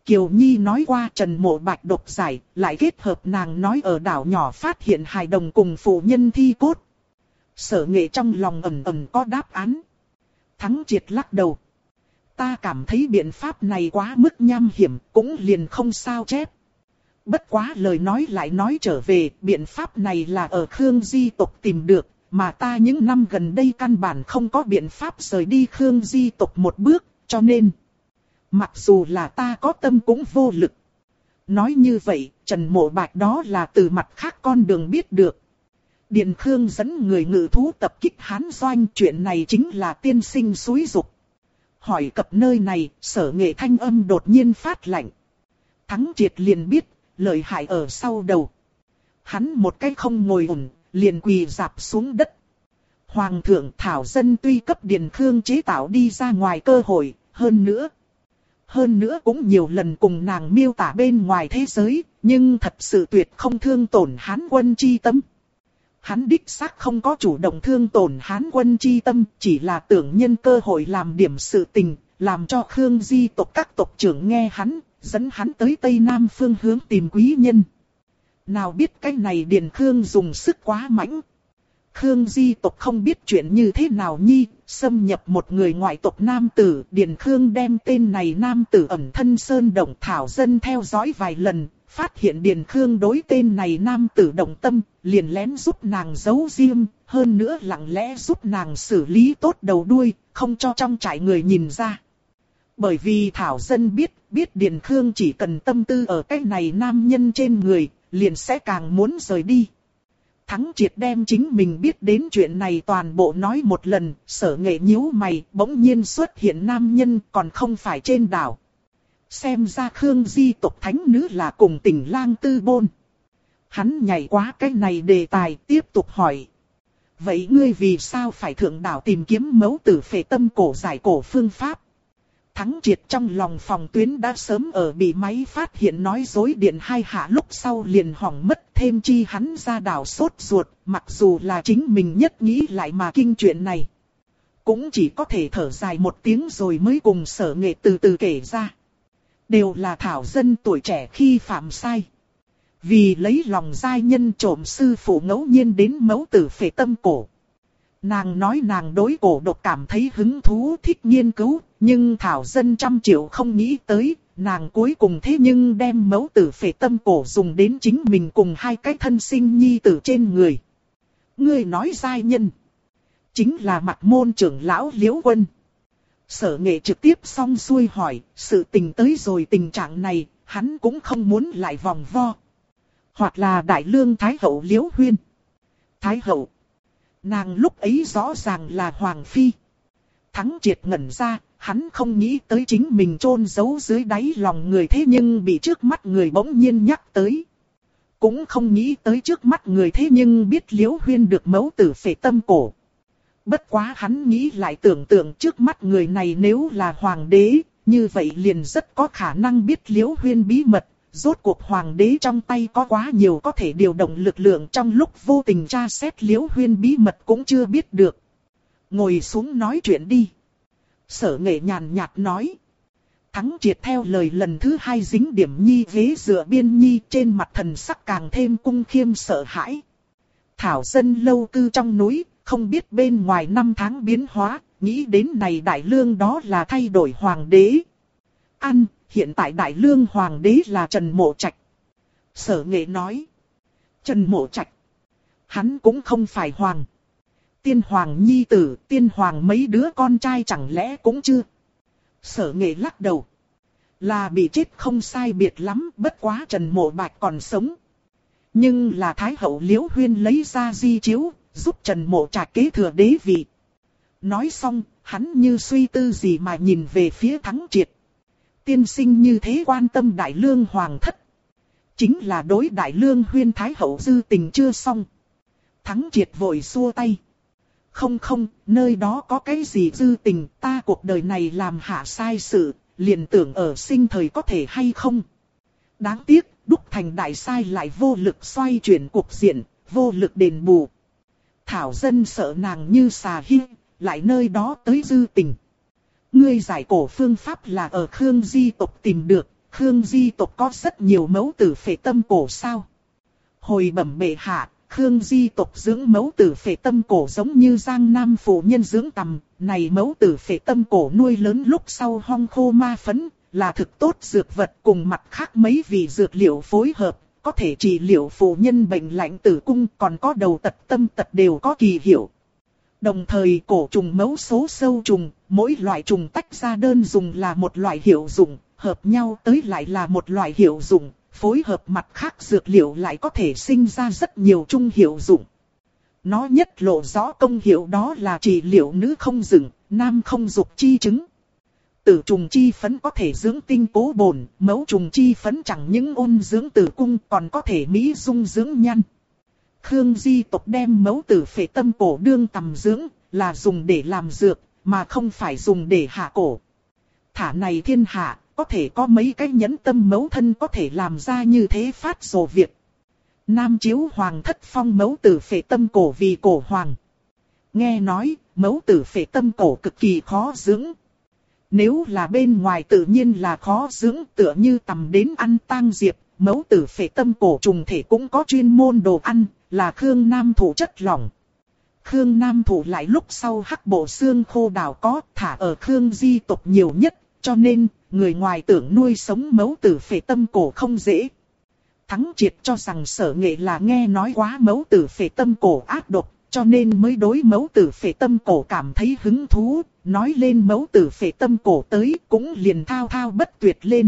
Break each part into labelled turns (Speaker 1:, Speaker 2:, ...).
Speaker 1: Kiều Nhi nói qua Trần Mộ Bạch độc giải, lại kết hợp nàng nói ở đảo nhỏ phát hiện hài đồng cùng phụ nhân thi cốt. Sở Nghệ trong lòng ẩn ẩn có đáp án. Thắng Triệt lắc đầu. Ta cảm thấy biện pháp này quá mức nham hiểm, cũng liền không sao chép. Bất quá lời nói lại nói trở về, biện pháp này là ở Khương Di tộc tìm được, mà ta những năm gần đây căn bản không có biện pháp rời đi Khương Di tộc một bước, cho nên, mặc dù là ta có tâm cũng vô lực. Nói như vậy, Trần Mộ Bạch đó là từ mặt khác con đường biết được. Điền Khương dẫn người ngự thú tập kích Hán Doanh, chuyện này chính là tiên sinh xúi dục. Hỏi cập nơi này, Sở Nghệ thanh âm đột nhiên phát lạnh. Thắng Triệt liền biết, lợi hại ở sau đầu. Hắn một cái không ngồi ổn, liền quỳ rạp xuống đất. Hoàng thượng Thảo Dân tuy cấp Điền Khương chế tạo đi ra ngoài cơ hội, hơn nữa cũng nhiều lần cùng nàng miêu tả bên ngoài thế giới, nhưng thật sự tuyệt không thương tổn Hán quân chi tâm. Hắn đích xác không có chủ động thương tổn Hán quân chi tâm, chỉ là tưởng nhân cơ hội làm điểm sự tình, làm cho Khương Di tộc các tộc trưởng nghe hắn, dẫn hắn tới Tây Nam phương hướng tìm quý nhân. Nào biết cái này Điền Khương dùng sức quá mãnh. Khương Di tộc không biết chuyện như thế nào nhi, xâm nhập một người ngoại tộc nam tử, Điền Khương đem tên này nam tử ẩn thân sơn động Thảo Dân theo dõi vài lần, phát hiện Điền Khương đối tên này nam tử động tâm, liền lén giúp nàng giấu riêng, hơn nữa lặng lẽ giúp nàng xử lý tốt đầu đuôi, không cho trong trại người nhìn ra. Bởi vì Thảo Dân biết Điền Khương chỉ cần tâm tư ở cái này nam nhân trên người, liền sẽ càng muốn rời đi. Thắng Triệt đem chính mình biết đến chuyện này toàn bộ nói một lần, Sở Nghệ nhíu mày, bỗng nhiên xuất hiện nam nhân còn không phải trên đảo. Xem ra Khương Di tộc thánh nữ là cùng Tình Lang Tư Bôn. Hắn nhảy quá cái này đề tài, tiếp tục hỏi. Vậy ngươi vì sao phải thượng đảo tìm kiếm mẫu tử phệ tâm cổ giải cổ phương pháp? Thắng Triệt trong lòng phòng tuyến đã sớm ở bị máy phát hiện nói dối điện hai hạ lúc sau liền hỏng mất, thêm chi hắn ra đảo sốt ruột, mặc dù là chính mình nhất nghĩ lại mà kinh chuyện này. Cũng chỉ có thể thở dài một tiếng rồi mới cùng Sở Nghệ từ từ kể ra. Đều là Thảo Dân tuổi trẻ khi phạm sai. Vì lấy lòng giai nhân trộm sư phụ ngẫu nhiên đến mẫu tử phệ tâm cổ. Nàng nói nàng đối cổ độc cảm thấy hứng thú thích nghiên cứu, nhưng Thảo Dân trăm triệu không nghĩ tới, nàng cuối cùng thế nhưng đem mẫu tử phệ tâm cổ dùng đến chính mình cùng hai cái thân sinh nhi tử trên người. Ngươi nói giai nhân, chính là Mặc Môn trưởng lão Liễu Quân. Sở Nghệ trực tiếp xong xuôi hỏi, sự tình tới rồi tình trạng này, hắn cũng không muốn lại vòng vo. Hoặc là Đại Lương Thái Hậu Liễu Huyên. Thái Hậu. Nàng lúc ấy rõ ràng là Hoàng Phi. Thắng Triệt ngẩn ra, hắn không nghĩ tới chính mình chôn giấu dưới đáy lòng người thế nhưng bị trước mắt người bỗng nhiên nhắc tới. Cũng không nghĩ tới trước mắt người thế nhưng biết Liễu Huyên được mẫu tử phệ tâm cổ. Bất quá hắn nghĩ lại tưởng tượng trước mắt người này nếu là hoàng đế, như vậy liền rất có khả năng biết Liễu Huyên bí mật. Rốt cuộc hoàng đế trong tay có quá nhiều có thể điều động lực lượng, trong lúc vô tình tra xét Liễu Huyên bí mật cũng chưa biết được. Ngồi xuống nói chuyện đi. Sở Nghệ nhàn nhạt nói. Thắng Triệt theo lời lần thứ hai dính điểm nhi ghế dựa biên nhi, trên mặt thần sắc càng thêm cung khiêm sợ hãi. Thảo Dân lâu cư trong núi, không biết bên ngoài năm tháng biến hóa, nghĩ đến này Đại Lương đó là thay đổi hoàng đế. Hiện tại Đại Lương hoàng đế là Trần Mộ Trạch. Sở Nghệ nói. Trần Mộ Trạch. Hắn cũng không phải hoàng. Tiên hoàng nhi tử, tiên hoàng mấy đứa con trai chẳng lẽ cũng chưa. Sở Nghệ lắc đầu. Là bị chết không sai biệt lắm, bất quá Trần Mộ Bạch còn sống. Nhưng là Thái Hậu Liễu Huyên lấy ra di chiếu, giúp Trần Mộ Trạch kế thừa đế vị. Nói xong, hắn như suy tư gì mà nhìn về phía Thắng Triệt. Tiên sinh như thế quan tâm Đại Lương hoàng thất. Chính là đối Đại Lương Huyên Thái Hậu dư tình chưa xong. Thắng Triệt vội xua tay. Không, nơi đó có cái gì dư tình, ta cuộc đời này làm hạ sai sự, liền tưởng ở sinh thời có thể hay không. Đáng tiếc, đúc thành đại sai lại vô lực xoay chuyển cuộc diện, vô lực đền bù. Thảo Dân sợ nàng như xà hi, lại nơi đó tới dư tình. Ngươi giải cổ phương pháp là ở Khương Di tộc tìm được, Khương Di tộc có rất nhiều mẫu tử phệ tâm cổ sao? Hồi bẩm bệ hạ, Khương Di tộc dưỡng mẫu tử phệ tâm cổ giống như Giang Nam phụ nhân dưỡng tằm, này mẫu tử phệ tâm cổ nuôi lớn lúc sau hong khô ma phấn, là thực tốt dược vật cùng mặt khác mấy vị dược liệu phối hợp, có thể trị liệu phụ nhân bệnh lạnh tử cung, còn có đầu tật tâm tật đều có kỳ hiệu. Đồng thời cổ trùng mẫu số sâu trùng, mỗi loại trùng tách ra đơn dùng là một loại hiệu dụng, hợp nhau tới lại là một loại hiệu dụng, phối hợp mặt khác dược liệu lại có thể sinh ra rất nhiều chung hiệu dụng. Nó nhất lộ rõ công hiệu đó là trị liệu nữ không dựng, nam không dục chi chứng. Tử trùng chi phấn có thể dưỡng tinh cố bổn, mẫu trùng chi phấn chẳng những ôn dưỡng tử cung còn có thể mỹ dung dưỡng nhăn. Khương Di tộc đem mẫu tử phệ tâm cổ đương tầm dưỡng, là dùng để làm dược, mà không phải dùng để hạ cổ. Thả này thiên hạ, có thể có mấy cái nhẫn tâm mẫu thân có thể làm ra như thế phát rồ việc. Nam chiếu hoàng thất phong mẫu tử phệ tâm cổ vì cổ hoàng. Nghe nói, mẫu tử phệ tâm cổ cực kỳ khó dưỡng. Nếu là bên ngoài tự nhiên là khó dưỡng, tựa như tầm đến ăn tang diệp, mẫu tử phệ tâm cổ trùng thể cũng có chuyên môn đồ ăn, là Khương Nam thủ chất lỏng. Khương Nam thủ lại lúc sau hắc bộ xương khô đào có, thả ở Khương Di tộc nhiều nhất, cho nên, người ngoài tưởng nuôi sống mẫu tử phệ tâm cổ không dễ. Thắng Triệt cho rằng Sở Nghệ là nghe nói quá mẫu tử phệ tâm cổ ác độc, cho nên mới đối mẫu tử phệ tâm cổ cảm thấy hứng thú, nói lên mẫu tử phệ tâm cổ tới cũng liền thao thao bất tuyệt lên.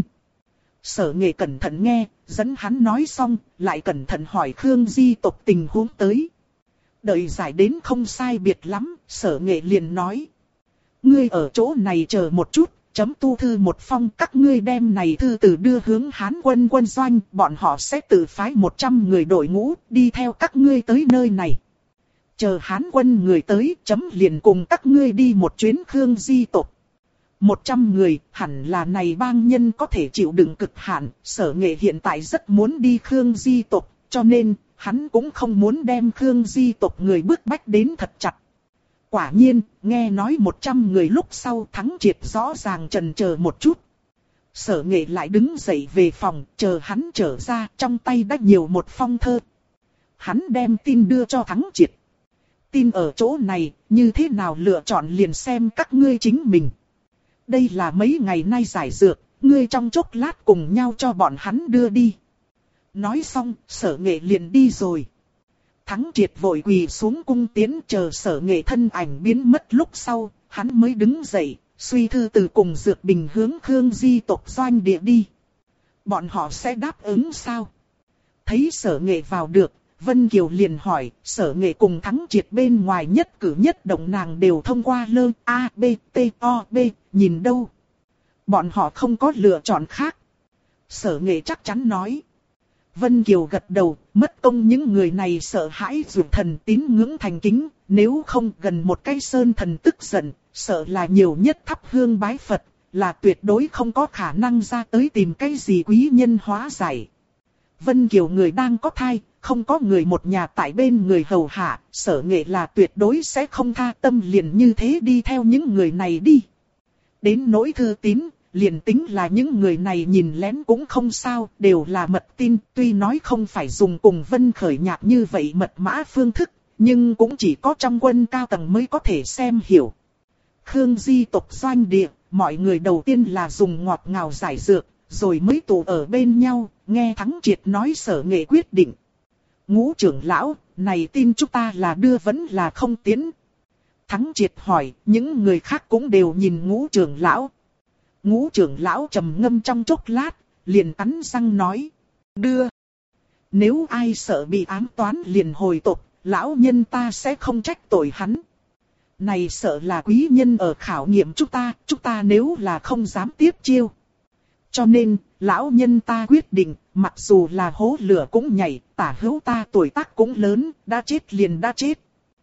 Speaker 1: Sở Nghệ cẩn thận nghe, dẫn hắn nói xong, lại cẩn thận hỏi Khương Di tộc tình huống tới. Đợi giải đến không sai biệt lắm, Sở Nghệ liền nói. Ngươi ở chỗ này chờ một chút, chấm tu thư một phong, các ngươi đem này thư từ đưa hướng Hán quân quân doanh, bọn họ sẽ tự phái 100 người đội ngũ, đi theo các ngươi tới nơi này. Chờ Hán quân người tới, chấm liền cùng các ngươi đi một chuyến Khương Di tộc. 100 người, hẳn là này bang nhân có thể chịu đựng cực hạn, Sở Nghệ hiện tại rất muốn đi Khương Di tộc, cho nên, hắn cũng không muốn đem Khương Di tộc người bức bách đến thật chặt. Quả nhiên, nghe nói 100 người lúc sau Thắng Triệt rõ ràng chần chờ một chút. Sở Nghệ lại đứng dậy về phòng, chờ hắn trở ra, trong tay đã nhiều một phong thơ. Hắn đem tin đưa cho Thắng Triệt. Tin ở chỗ này, như thế nào lựa chọn liền xem các ngươi chính mình. Đây là mấy ngày nay giải dược, ngươi trong chốc lát cùng nhau cho bọn hắn đưa đi. Nói xong, Sở Nghệ liền đi rồi. Thắng Triệt vội quỳ xuống cung tiến, chờ Sở Nghệ thân ảnh biến mất lúc sau, hắn mới đứng dậy, suy thư từ cùng dược bình hướng Khương Di tộc doanh địa đi. Bọn họ sẽ đáp ứng sao? Thấy Sở Nghệ vào được, Vân Kiều liền hỏi, Sở Nghệ cùng Thắng Triệt bên ngoài nhất cử nhất động nàng đều thông qua lơ A, B, T, O, B, nhìn đâu? Bọn họ không có lựa chọn khác. Sở Nghệ chắc chắn nói. Vân Kiều gật đầu, mất công những người này sợ hãi dù thần tín ngưỡng thành kính, nếu không gần một cái sơn thần tức giận, sợ là nhiều nhất thắp hương bái Phật, là tuyệt đối không có khả năng ra tới tìm cái gì quý nhân hóa giải. Vân Kiều người đang có thai, không có người một nhà tại bên người hầu hạ, Sở Nghệ là tuyệt đối sẽ không tha tâm liền như thế đi theo những người này đi. Đến nỗi thư tín, liền tính là những người này nhìn lén cũng không sao, đều là mật tin, tuy nói không phải dùng cùng Vân Khởi Nhạc như vậy mật mã phương thức, nhưng cũng chỉ có trong quân cao tầng mới có thể xem hiểu. Khương Di tộc doanh địa, mọi người đầu tiên là dùng ngọt ngào giải dược, rồi mới tụ ở bên nhau, nghe Thắng Triệt nói Sở Nghệ quyết định. Ngũ trưởng lão, này tin chúng ta là đưa vẫn là không tiến. Thắng Triệt hỏi, những người khác cũng đều nhìn Ngũ trưởng lão. Ngũ trưởng lão trầm ngâm trong chốc lát, liền cắn răng nói, đưa. Nếu ai sợ bị ám toán liền hồi tộc, lão nhân ta sẽ không trách tội hắn. Này sợ là quý nhân ở khảo nghiệm chúng ta nếu là không dám tiếp chiêu. Cho nên, lão nhân ta quyết định, mặc dù là hố lửa cũng nhảy, tả hữu ta tuổi tác cũng lớn, đã chết liền đã chết.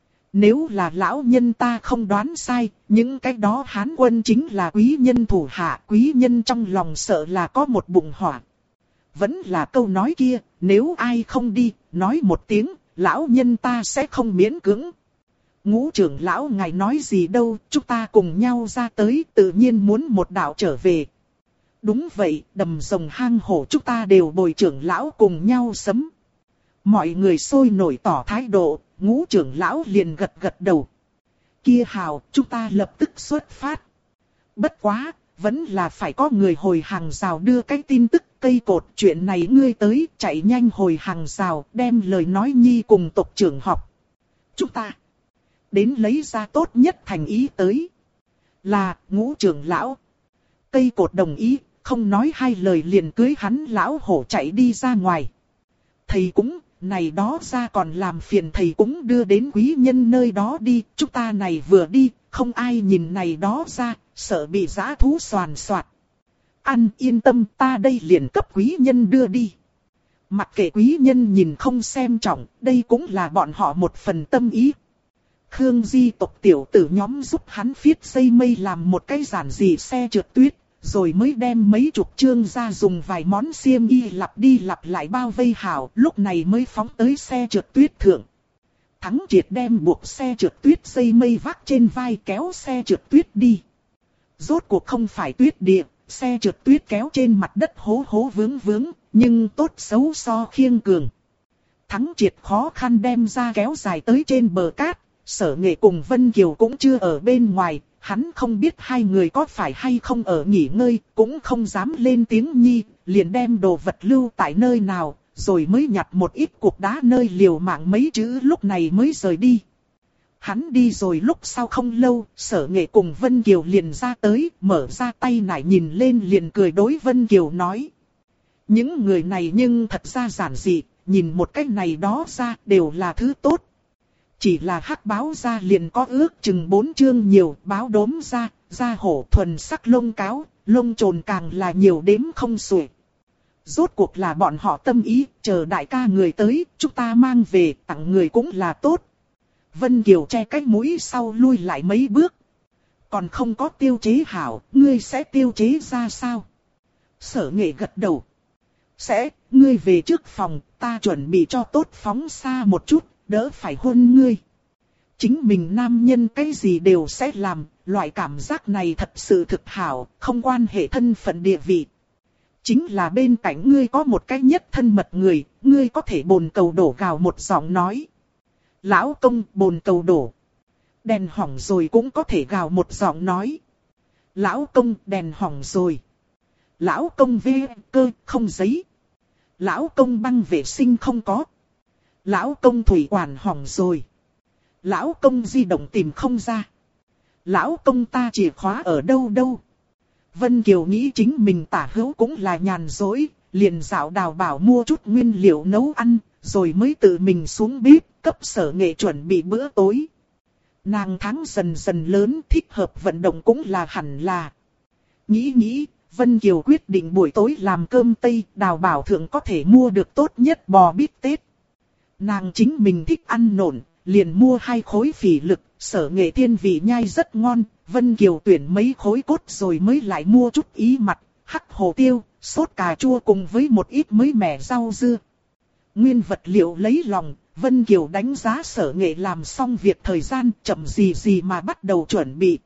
Speaker 1: Nếu là lão nhân ta không đoán sai, những cái đó Hán quân chính là quý nhân thủ hạ, quý nhân trong lòng sợ là có một bụng hỏa. Vẫn là câu nói kia, nếu ai không đi, nói một tiếng, lão nhân ta sẽ không miễn cưỡng. Ngũ trưởng lão ngài nói gì đâu, chúng ta cùng nhau ra tới, tự nhiên muốn một đạo trở về. Đúng vậy, đầm rồng hang hổ chúng ta đều bồi trưởng lão cùng nhau sấm. Mọi người sôi nổi tỏ thái độ, Ngũ trưởng lão liền gật gật đầu. Kia hào, chúng ta lập tức xuất phát. Bất quá, vẫn là phải có người hồi hàng rào đưa cái tin tức cây cột chuyện này ngươi tới, chạy nhanh hồi hàng rào, đem lời nói nhi cùng tộc trưởng học. Chúng ta đến lấy ra tốt nhất thành ý tới. Là, Ngũ trưởng lão. Cây cột đồng ý, không nói hai lời liền cưới hắn lão hổ chạy đi ra ngoài. Thầy cũng, này đó ra còn làm phiền thầy cũng đưa đến quý nhân nơi đó đi, chúng ta này vừa đi, không ai nhìn này đó ra, sợ bị dã thú soàn soạt. Ăn yên tâm, ta đây liền cấp quý nhân đưa đi. Mặc kệ quý nhân nhìn không xem trọng, đây cũng là bọn họ một phần tâm ý. Khương Di tộc tiểu tử nhóm giúp hắn phiết dây mây làm một cái giản dị xe trượt tuyết, rồi mới đem mấy chục chương ra dùng vài món xiêm y lặp đi lặp lại bao vây hảo, lúc này mới phóng tới xe trượt tuyết thượng. Thắng Triệt đem buộc xe trượt tuyết dây mây vác trên vai kéo xe trượt tuyết đi. Rốt cuộc không phải tuyết địa, xe trượt tuyết kéo trên mặt đất hố hố vướng vướng, nhưng tốt xấu so khiêng cường. Thắng Triệt khó khăn đem ra kéo dài tới trên bờ cát, Sở Nghệ cùng Vân Kiều cũng chưa ở bên ngoài, hắn không biết hai người có phải hay không ở nghỉ ngơi, cũng không dám lên tiếng nhi, liền đem đồ vật lưu tại nơi nào, rồi mới nhặt một ít cục đá nơi liều mạng mấy chữ lúc này mới rời đi. Hắn đi rồi lúc sau không lâu, Sở Nghệ cùng Vân Kiều liền ra tới, mở ra tay nải nhìn lên liền cười đối Vân Kiều nói. Những người này nhưng thật ra giản dị, nhìn một cách này đó ra đều là thứ tốt. Chỉ là hắc báo ra liền có ước chừng 4 chương nhiều, báo đốm ra, da hổ thuần sắc lông cáo, lông trồn càng là nhiều đếm không xuể. Rốt cuộc là bọn họ tâm ý, chờ đại ca người tới, chúng ta mang về, tặng người cũng là tốt. Vân Kiều che cái mũi sau lui lại mấy bước. Còn không có tiêu chế hảo, ngươi sẽ tiêu chế ra sao? Sở Nghệ gật đầu. Sẽ, ngươi về trước phòng, ta chuẩn bị cho tốt phóng xa một chút, đỡ phải hôn ngươi. Chính mình nam nhân cái gì đều sẽ làm, loại cảm giác này thật sự thực hảo, không quan hệ thân phận địa vị. Chính là bên cạnh ngươi có một cái nhất thân mật người, ngươi có thể bồn cầu đổ gào một giọng nói. Lão công bồn cầu đổ. Đèn hỏng rồi cũng có thể gào một giọng nói. Lão công đèn hỏng rồi. Lão công vê cơ không giấy. Lão công băng vệ sinh không có. Lão công thủy quản hỏng rồi. Lão công di động tìm không ra. Lão công ta chìa khóa ở đâu đâu. Vân Kiều nghĩ chính mình tả hữu cũng là nhàn dối, liền dạo đào bảo mua chút nguyên liệu nấu ăn, rồi mới tự mình xuống bếp, cấp Sở Nghệ chuẩn bị bữa tối. Nàng tháng dần dần lớn, thích hợp vận động cũng là hẳn là. Nghĩ, Vân Kiều quyết định buổi tối làm cơm Tây, đào bảo thượng có thể mua được tốt nhất bò bít tết. Nàng chính mình thích ăn nộn, liền mua 2 khối phỉ lực, Sở Nghệ thiên vị nhai rất ngon, Vân Kiều tuyển mấy khối cốt rồi mới lại mua chút ý mặt, hắc hồ tiêu, sốt cà chua cùng với một ít mới mẻ rau dưa. Nguyên vật liệu lấy lòng, Vân Kiều đánh giá Sở Nghệ làm xong việc thời gian chậm gì mà bắt đầu chuẩn bị.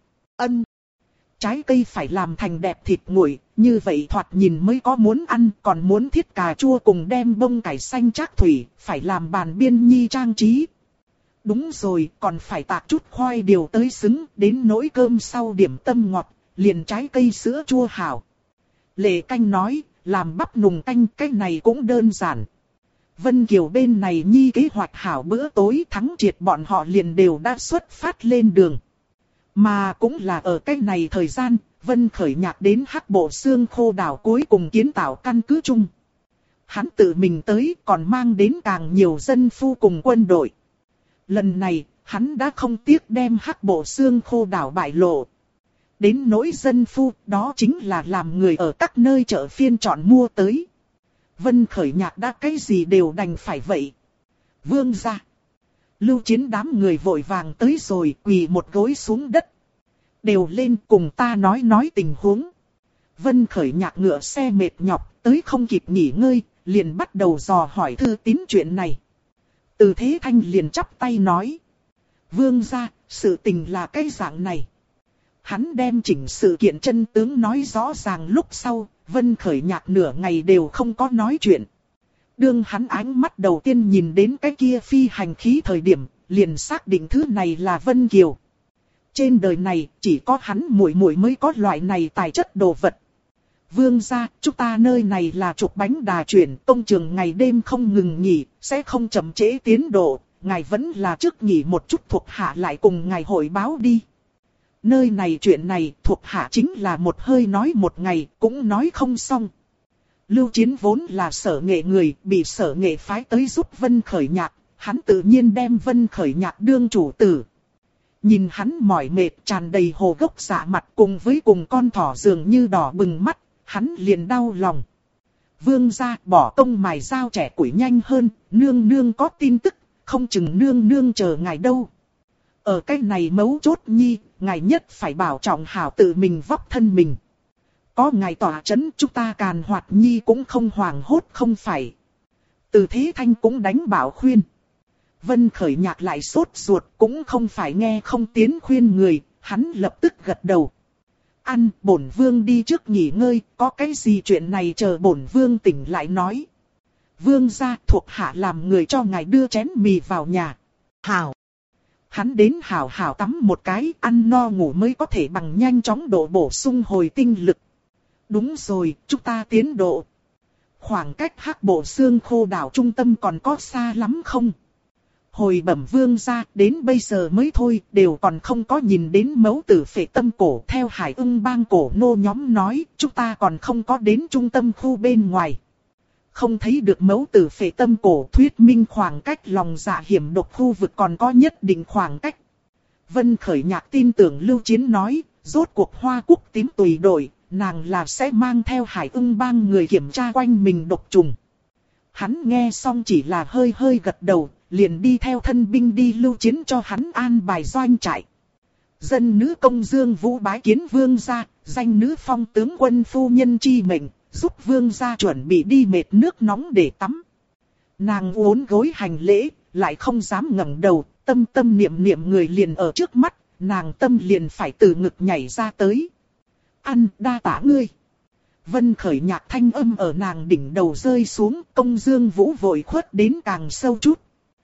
Speaker 1: Trái cây phải làm thành đẹp thịt nguội, như vậy thoạt nhìn mới có muốn ăn, còn muốn thiết cà chua cùng đem bông cải xanh trác thủy, phải làm bàn biên nhi trang trí. Đúng rồi, còn phải tạc chút khoai điều tới xứng, đến nỗi cơm sau điểm tâm ngọt, liền trái cây sữa chua hảo. Lệ Canh nói, làm bắp nùng canh cái này cũng đơn giản. Vân Kiều bên này nhi kế hoạch hảo bữa tối Thắng Triệt bọn họ liền đều đã xuất phát lên đường. Mà cũng là ở cái này thời gian, Vân Khởi Nhạc đến Hắc Bộ Xương Khô đảo cuối cùng kiến tạo căn cứ chung. Hắn tự mình tới còn mang đến càng nhiều dân phu cùng quân đội. Lần này, hắn đã không tiếc đem Hắc Bộ Xương Khô đảo bại lộ. Đến nỗi dân phu, đó chính là làm người ở các nơi chợ phiên chọn mua tới. Vân Khởi Nhạc đã cái gì đều đành phải vậy. Vương gia. Lưu Chiến đám người vội vàng tới rồi quỳ một gối xuống đất. Đều lên cùng ta nói tình huống. Vân Khởi Nhạc ngựa xe mệt nhọc tới không kịp nghỉ ngơi, liền bắt đầu dò hỏi Thư Tín chuyện này. Từ Thế Thanh liền chắp tay nói. Vương gia, sự tình là cái dạng này. Hắn đem chỉnh sự kiện chân tướng nói rõ ràng lúc sau, Vân Khởi Nhạc nửa ngày đều không có nói chuyện. Đương hắn ánh mắt đầu tiên nhìn đến cái kia phi hành khí thời điểm, liền xác định thứ này là Vân Kiều. Trên đời này chỉ có hắn muội muội mới có loại này tài chất đồ vật. Vương gia, chúng ta nơi này là trục bánh đà chuyển, công trường ngày đêm không ngừng nghỉ, sẽ không chậm trễ tiến độ, ngài vẫn là trước nghỉ một chút thuộc hạ lại cùng ngài hội báo đi. Nơi này chuyện này thuộc hạ chính là một hơi nói một ngày, cũng nói không xong. Lưu Chiến vốn là Sở Nghệ người, bị Sở Nghệ phái tới giúp Vân Khởi Nhạc, hắn tự nhiên đem Vân Khởi Nhạc đương chủ tử. Nhìn hắn mỏi mệt tràn đầy hồ gốc dạ mặt cùng với cùng con thỏ dường như đỏ bừng mắt, hắn liền đau lòng. Vương gia bỏ công mài dao trẻ củi nhanh hơn, nương nương có tin tức, không chừng nương nương chờ ngài đâu. Ở cái này mấu chốt nhi, ngài nhất phải bảo trọng hảo tự mình vóc thân mình. Có ngài tỏa chấn chúng ta Càn Hoạt nhi cũng không hoảng hốt không phải. Từ Thế Thanh cũng đánh bảo khuyên. Vân Khởi Nhạc lại sốt ruột cũng không phải nghe không tiến khuyên người, hắn lập tức gật đầu. Ăn, bổn vương đi trước nghỉ ngơi, có cái gì chuyện này chờ bổn vương tỉnh lại nói. Vương gia thuộc hạ làm người cho ngài đưa chén mì vào nhà. Hảo. Hắn đến hảo hảo tắm một cái, ăn no ngủ mới có thể bằng nhanh chóng độ bổ sung hồi tinh lực. Đúng rồi, chúng ta tiến độ. Khoảng cách Hắc Bộ Xương Khô đảo trung tâm còn có xa lắm không? Hồi bẩm vương gia, đến bây giờ mới thôi, đều còn không có nhìn đến mẫu tử Phệ Tâm Cổ. Theo Hải Ưng bang cổ nô nhóm nói, chúng ta còn không có đến trung tâm khu bên ngoài. Không thấy được mẫu tử Phệ Tâm Cổ thuyết minh khoảng cách lòng dạ hiểm độc khu vực còn có nhất định khoảng cách. Vân Khởi Nhạc tin tưởng Lưu Chiến nói, rốt cuộc Hoa Quốc tím tùy đội, nàng là sẽ mang theo Hải Ưng bang người kiểm tra quanh mình độc trùng. Hắn nghe xong chỉ là hơi hơi gật đầu, liền đi theo thân binh đi Lưu Chiến cho hắn an bài doanh trại. Dân nữ công Dương Vũ bái kiến vương gia, danh nữ phong tướng quân phu nhân chi mệnh, giúp vương gia chuẩn bị đi mệt nước nóng để tắm. Nàng uốn gối hành lễ, lại không dám ngẩng đầu, tâm tâm niệm niệm người liền ở trước mắt, nàng tâm liền phải từ ngực nhảy ra tới. Ăn đa tả ngươi. Vân Khởi Nhạc thanh âm ở nàng đỉnh đầu rơi xuống, công Dương Vũ vội khuất đến càng sâu chút.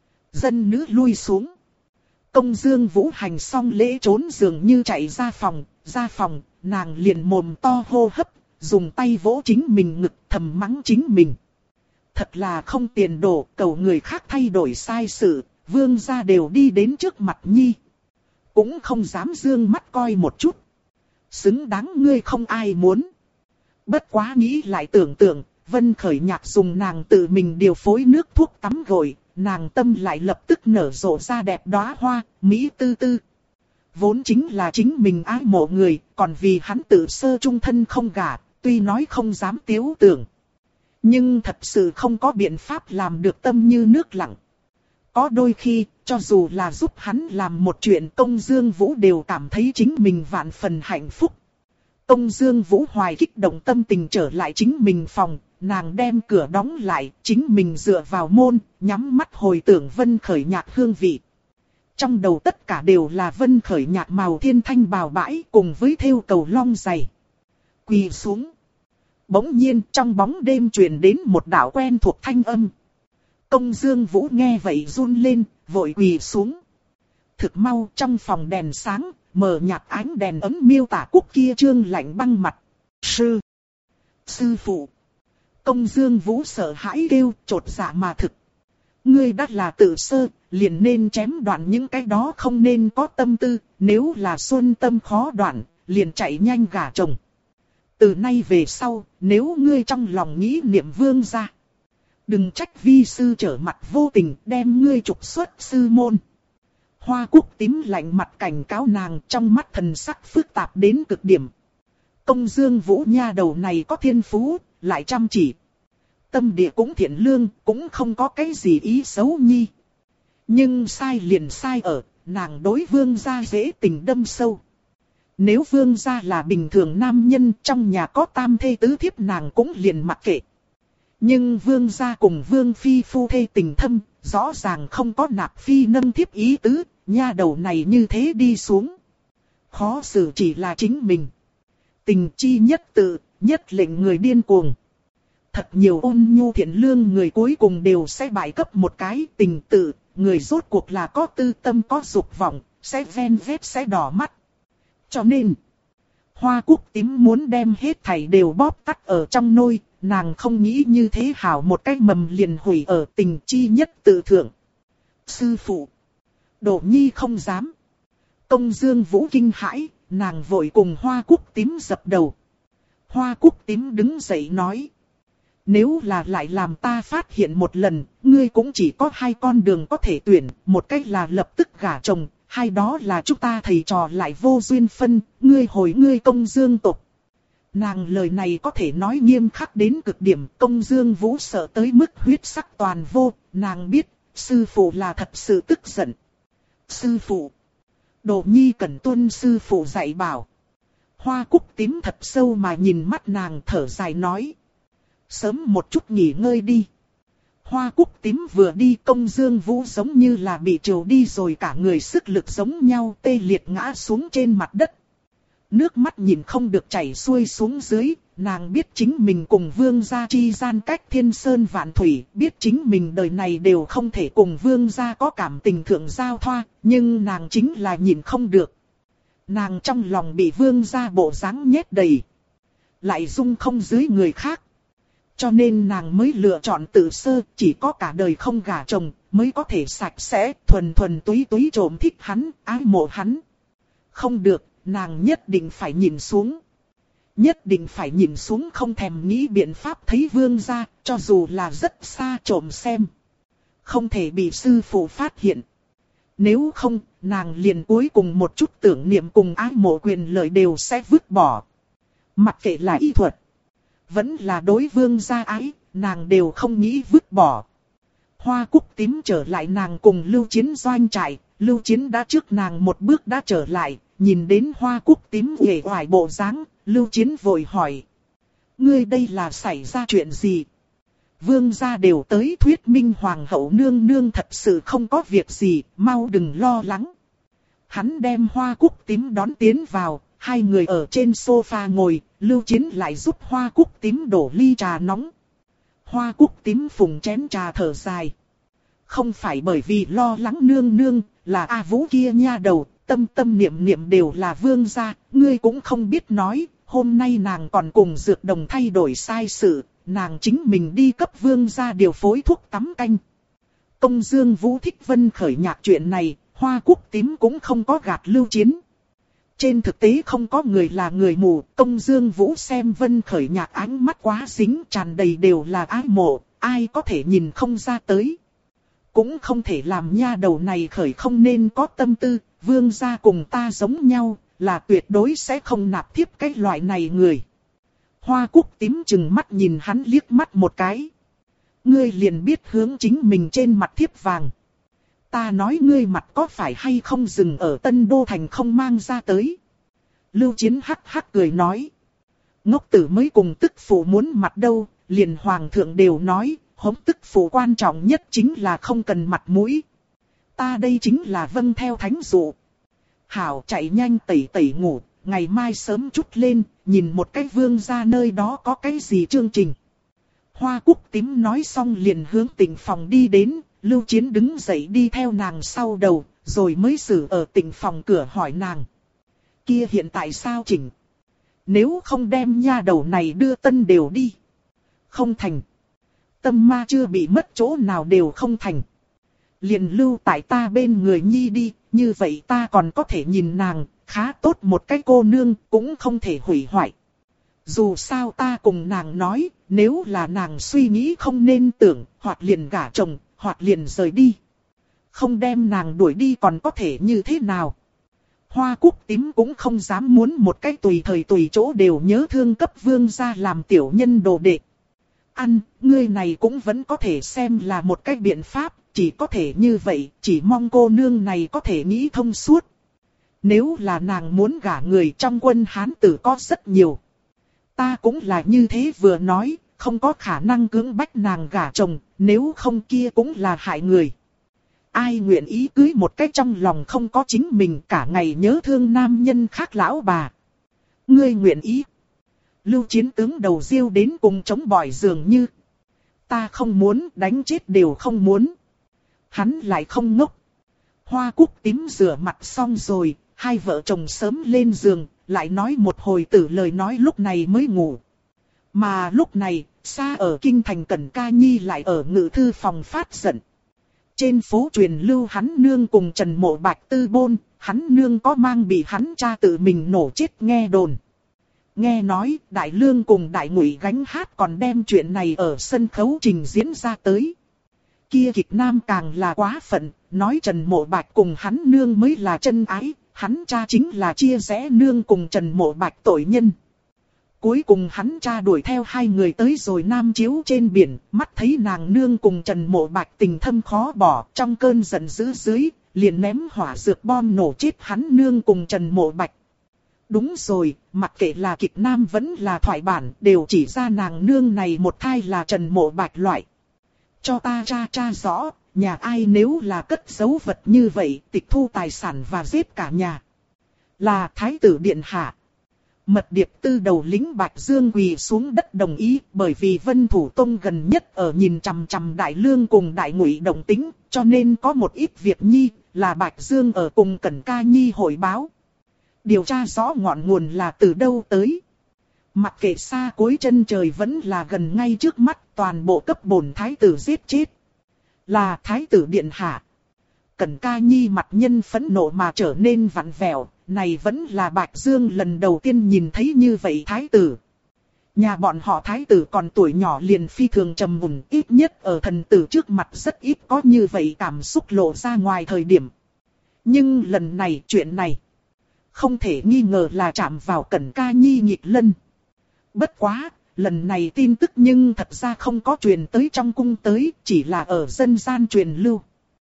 Speaker 1: Dân nữ lui xuống. Công Dương Vũ hành xong lễ trốn dường như chạy ra phòng, nàng liền mồm to hô hấp, dùng tay vỗ chính mình ngực thầm mắng chính mình. Thật là không tiền đồ, cầu người khác thay đổi sai sự, vương gia đều đi đến trước mặt nhi. Cũng không dám dương mắt coi một chút. Xứng đáng ngươi không ai muốn. Bất quá nghĩ lại tưởng tượng, Vân Khởi Nhạc dùng nàng tự mình điều phối nước thuốc tắm gội, nàng tâm lại lập tức nở rộ ra đẹp đóa hoa, mỹ tư tư. Vốn chính là chính mình ái mộ người, còn vì hắn tự sơ chung thân không gả, tuy nói không dám tiếu tưởng. Nhưng thật sự không có biện pháp làm được tâm như nước lặng. Có đôi khi, cho dù là giúp hắn làm một chuyện, công Dương Vũ đều cảm thấy chính mình vạn phần hạnh phúc. Công Dương Vũ hoài kích động tâm tình trở lại chính mình phòng, nàng đem cửa đóng lại, chính mình dựa vào môn, nhắm mắt hồi tưởng Vân Khởi Nhạc hương vị. Trong đầu tất cả đều là Vân Khởi Nhạc màu thiên thanh bào bãi cùng với thêu cầu long dày. Quỳ xuống. Bỗng nhiên trong bóng đêm truyền đến một đạo quen thuộc thanh âm. Công Dương Vũ nghe vậy run lên, vội quỳ xuống. Thực mau trong phòng đèn sáng, mờ nhạt ánh đèn ấm miêu tả cúc kia trương lạnh băng mặt. Sư phụ. Công Dương Vũ sợ hãi kêu, chột dạ mà thực. Ngươi đã là tự sơ, liền nên chém đoạn những cái đó không nên có tâm tư, nếu là xuân tâm khó đoạn, liền chạy nhanh gả chồng. Từ nay về sau, nếu ngươi trong lòng nghĩ niệm vương gia, đừng trách vi sư trở mặt vô tình đem ngươi trục xuất sư môn. Hoa Quốc tím lạnh mặt cảnh cáo nàng, trong mắt thần sắc phức tạp đến cực điểm. Công Dương Vũ nha đầu này có thiên phú, lại chăm chỉ. Tâm địa cũng thiện lương, cũng không có cái gì ý xấu nhi. Nhưng sai liền sai ở, nàng đối vương gia dễ tình đâm sâu. Nếu vương gia là bình thường nam nhân, trong nhà có tam thê tứ thiếp nàng cũng liền mặc kệ. Nhưng vương gia cùng vương phi phu thê tình thâm, rõ ràng không có nạp phi nâng thiếp ý tứ, nha đầu này như thế đi xuống. Khó xử chỉ là chính mình. Tình chi nhất tự, nhất lệnh người điên cuồng. Thật nhiều ôn nhu thiện lương người cuối cùng đều sẽ bại cấp một cái tình tự, người rốt cuộc là có tư tâm có dục vọng, sẽ ven vét sẽ đỏ mắt. Cho nên, Hoa Cúc Tím muốn đem hết thảy đều bóp tắt ở trong nôi, nàng không nghĩ như thế hảo một cái mầm liền hủy ở tình chi nhất tự thượng. Sư phụ, Đỗ Nhi không dám. Công Dương Vũ kinh hãi, nàng vội cùng Hoa Cúc Tím dập đầu. Hoa Cúc Tím đứng dậy nói. Nếu là lại làm ta phát hiện một lần, ngươi cũng chỉ có hai con đường có thể tuyển, một cách là lập tức gả chồng, hai đó là chúng ta thầy trò lại vô duyên phân, ngươi hồi ngươi Công Dương tộc. Nàng lời này có thể nói nghiêm khắc đến cực điểm, Công Dương Vũ sợ tới mức huyết sắc toàn vô, nàng biết, sư phụ là thật sự tức giận. Sư phụ, Đỗ Nhi cần tuân sư phụ dạy bảo. Hoa Cúc Tím thật sâu mà nhìn mắt nàng thở dài nói. Sớm một chút nghỉ ngơi đi. Hoa Cúc Tím vừa đi, Công Dương Vũ giống như là bị trầu đi rồi, cả người sức lực giống nhau tê liệt ngã xuống trên mặt đất. Nước mắt nhìn không được chảy xuôi xuống dưới, nàng biết chính mình cùng Vương gia chi gian cách thiên sơn vạn thủy, biết chính mình đời này đều không thể cùng Vương gia có cảm tình thượng giao thoa, nhưng nàng chính là nhìn không được. Nàng trong lòng bị Vương gia bộ dáng nhét đầy, lại dung không dưới người khác. Cho nên nàng mới lựa chọn tự sơ, chỉ có cả đời không gả chồng, mới có thể sạch sẽ, thuần thuần túy túy trộm thích hắn, ái mộ hắn. Không được, nàng nhất định phải nhìn xuống. Nhất định phải nhìn xuống, không thèm nghĩ biện pháp thấy Vương gia, cho dù là rất xa trộm xem. Không thể bị sư phụ phát hiện. Nếu không, nàng liền cuối cùng một chút tưởng niệm cùng ái mộ quyền lợi đều sẽ vứt bỏ. Mặc kệ là y thuật, vẫn là đối Vương gia ái, nàng đều không nghĩ vứt bỏ. Hoa Cúc Tím trở lại nàng cùng Lưu Chiến doanh trại, Lưu Chiến đã trước nàng một bước đã trở lại, nhìn đến Hoa Cúc Tím uể oải bộ dáng, Lưu Chiến vội hỏi. Ngươi đây là xảy ra chuyện gì? Vương gia đều tới, thuyết minh Hoàng hậu nương nương thật sự không có việc gì, mau đừng lo lắng. Hắn đem Hoa Cúc Tím đón tiến vào, hai người ở trên sofa ngồi, Lưu Chiến lại giúp Hoa Cúc Tím đổ ly trà nóng. Hoa Cúc Tím phùng chén trà thở dài. Không phải bởi vì lo lắng nương nương, là A Vũ kia nha đầu, tâm tâm niệm niệm đều là Vương gia, ngươi cũng không biết nói, hôm nay nàng còn cùng Dược Đồng thay đổi sai sự, nàng chính mình đi cấp Vương gia điều phối thuốc tắm canh. Công Dương Vũ thích Vân Khởi Nhạc chuyện này, Hoa Cúc Tím cũng không có gạt Lưu Chiến. Trên thực tế không có người là người mù, Công Dương Vũ xem Vân Khởi Nhạc ánh mắt quá dính, tràn đầy đều là ái mộ, ai có thể nhìn không ra tới. Cũng không thể làm nha đầu này khởi không nên có tâm tư, Vương gia cùng ta giống nhau, là tuyệt đối sẽ không nạp thiếp cái loại này người. Hoa Cúc Tím chừng mắt nhìn hắn liếc mắt một cái. Ngươi liền biết hướng chính mình trên mặt thiếp vàng. Ta nói ngươi mặt có phải hay không dừng ở Tân Đô Thành không mang ra tới. Lưu Chiến hắc hắc cười nói. Ngốc tử mới cùng tức phụ muốn mặt đâu, liền hoàng thượng đều nói, hống tức phụ quan trọng nhất chính là không cần mặt mũi. Ta đây chính là vâng theo thánh dụ. Hảo chạy nhanh tẩy tẩy ngủ, ngày mai sớm chút lên, nhìn một cái Vương gia nơi đó có cái gì chương trình. Hoa Cúc Tím nói xong liền hướng tịnh phòng đi đến, Lưu Chiến đứng dậy đi theo nàng sau đầu, rồi mới xử ở tịnh phòng cửa hỏi nàng. Kia hiện tại sao chỉnh? Nếu không đem nha đầu này đưa tân đều đi. Không thành. Tâm ma chưa bị mất chỗ nào đều không thành. Liền lưu tại ta bên người nhi đi, như vậy ta còn có thể nhìn nàng, khá tốt một cái cô nương, cũng không thể hủy hoại. Dù sao ta cùng nàng nói, nếu là nàng suy nghĩ không nên tưởng, hoặc liền gả chồng, hoặc liền rời đi. Không đem nàng đuổi đi còn có thể như thế nào? Hoa Cúc Tím cũng không dám muốn một cái tùy thời tùy chỗ đều nhớ thương cấp Vương gia làm tiểu nhân đồ đệ. Ngươi này cũng vẫn có thể xem là một cái biện pháp, chỉ có thể như vậy, chỉ mong cô nương này có thể nghĩ thông suốt. Nếu là nàng muốn gả người trong quân Hán tử có rất nhiều. Ta cũng là như thế vừa nói, không có khả năng cưỡng bách nàng gả chồng, nếu không kia cũng là hại người. Ai nguyện ý cưới một cái trong lòng không có chính mình cả ngày nhớ thương nam nhân khác lão bà. Ngươi nguyện ý. Lưu Chiến tướng đầu riêu đến cùng chống bỏi dường như. Ta không muốn, đánh chết đều không muốn. Hắn lại không ngốc. Hoa Cúc tím rửa mặt xong rồi, hai vợ chồng sớm lên giường, lại nói một hồi tử lời nói lúc này mới ngủ. Mà lúc này, xa ở kinh thành Cẩn Ca Nhi lại ở ngự thư phòng phát giận. Trên phố truyền lưu hắn nương cùng Trần Mộ Bạch tư bôn, hắn nương có mang bị hắn cha tự mình nổ chết nghe đồn. Nghe nói, Đại Lương cùng Đại Ngụy gánh hát còn đem chuyện này ở sân khấu trình diễn ra tới. Kia kịch nam càng là quá phận, nói Trần Mộ Bạch cùng hắn nương mới là chân ái, hắn cha chính là chia rẽ nương cùng Trần Mộ Bạch tội nhân. Cuối cùng hắn cha đuổi theo hai người tới rồi Nam Chiếu trên biển, mắt thấy nàng nương cùng Trần Mộ Bạch tình thâm khó bỏ, trong cơn giận dữ dưới, liền ném hỏa dược bom nổ chết hắn nương cùng Trần Mộ Bạch. Đúng rồi, mặc kệ là kịch nam vẫn là thoại bản, đều chỉ ra nàng nương này một thai là Trần Mộ Bạch loại. Cho ta tra rõ, nhà ai nếu là cất giấu vật như vậy, tịch thu tài sản và giết cả nhà. Là Thái tử Điện Hạ. Mật Điệp Tư đầu lĩnh Bạch Dương quỳ xuống đất đồng ý, bởi vì Vân Thủ Tông gần nhất ở nhìn chằm chằm Đại Lương cùng Đại Ngụy động tính, cho nên có một ít việc nhi, là Bạch Dương ở cùng Cẩn Ca Nhi hội báo. Điều tra rõ ngọn nguồn là từ đâu tới. Mặc kệ xa cuối chân trời vẫn là gần ngay trước mắt, toàn bộ cấp bổn Thái tử giết chết. Là Thái tử Điện Hạ. Cẩn Ca Nhi mặt nhân phẫn nộ mà trở nên vặn vẹo. Này vẫn là Bạch Dương lần đầu tiên nhìn thấy như vậy Thái tử. Nhà bọn họ Thái tử còn tuổi nhỏ liền phi thường trầm mùn, ít nhất ở thần tử trước mặt rất ít có như vậy cảm xúc lộ ra ngoài thời điểm. Nhưng lần này chuyện này, không thể nghi ngờ là chạm vào Cẩn Ca Nhi nhịp lân. Bất quá, lần này tin tức nhưng thật ra không có truyền tới trong cung tới, chỉ là ở dân gian truyền lưu.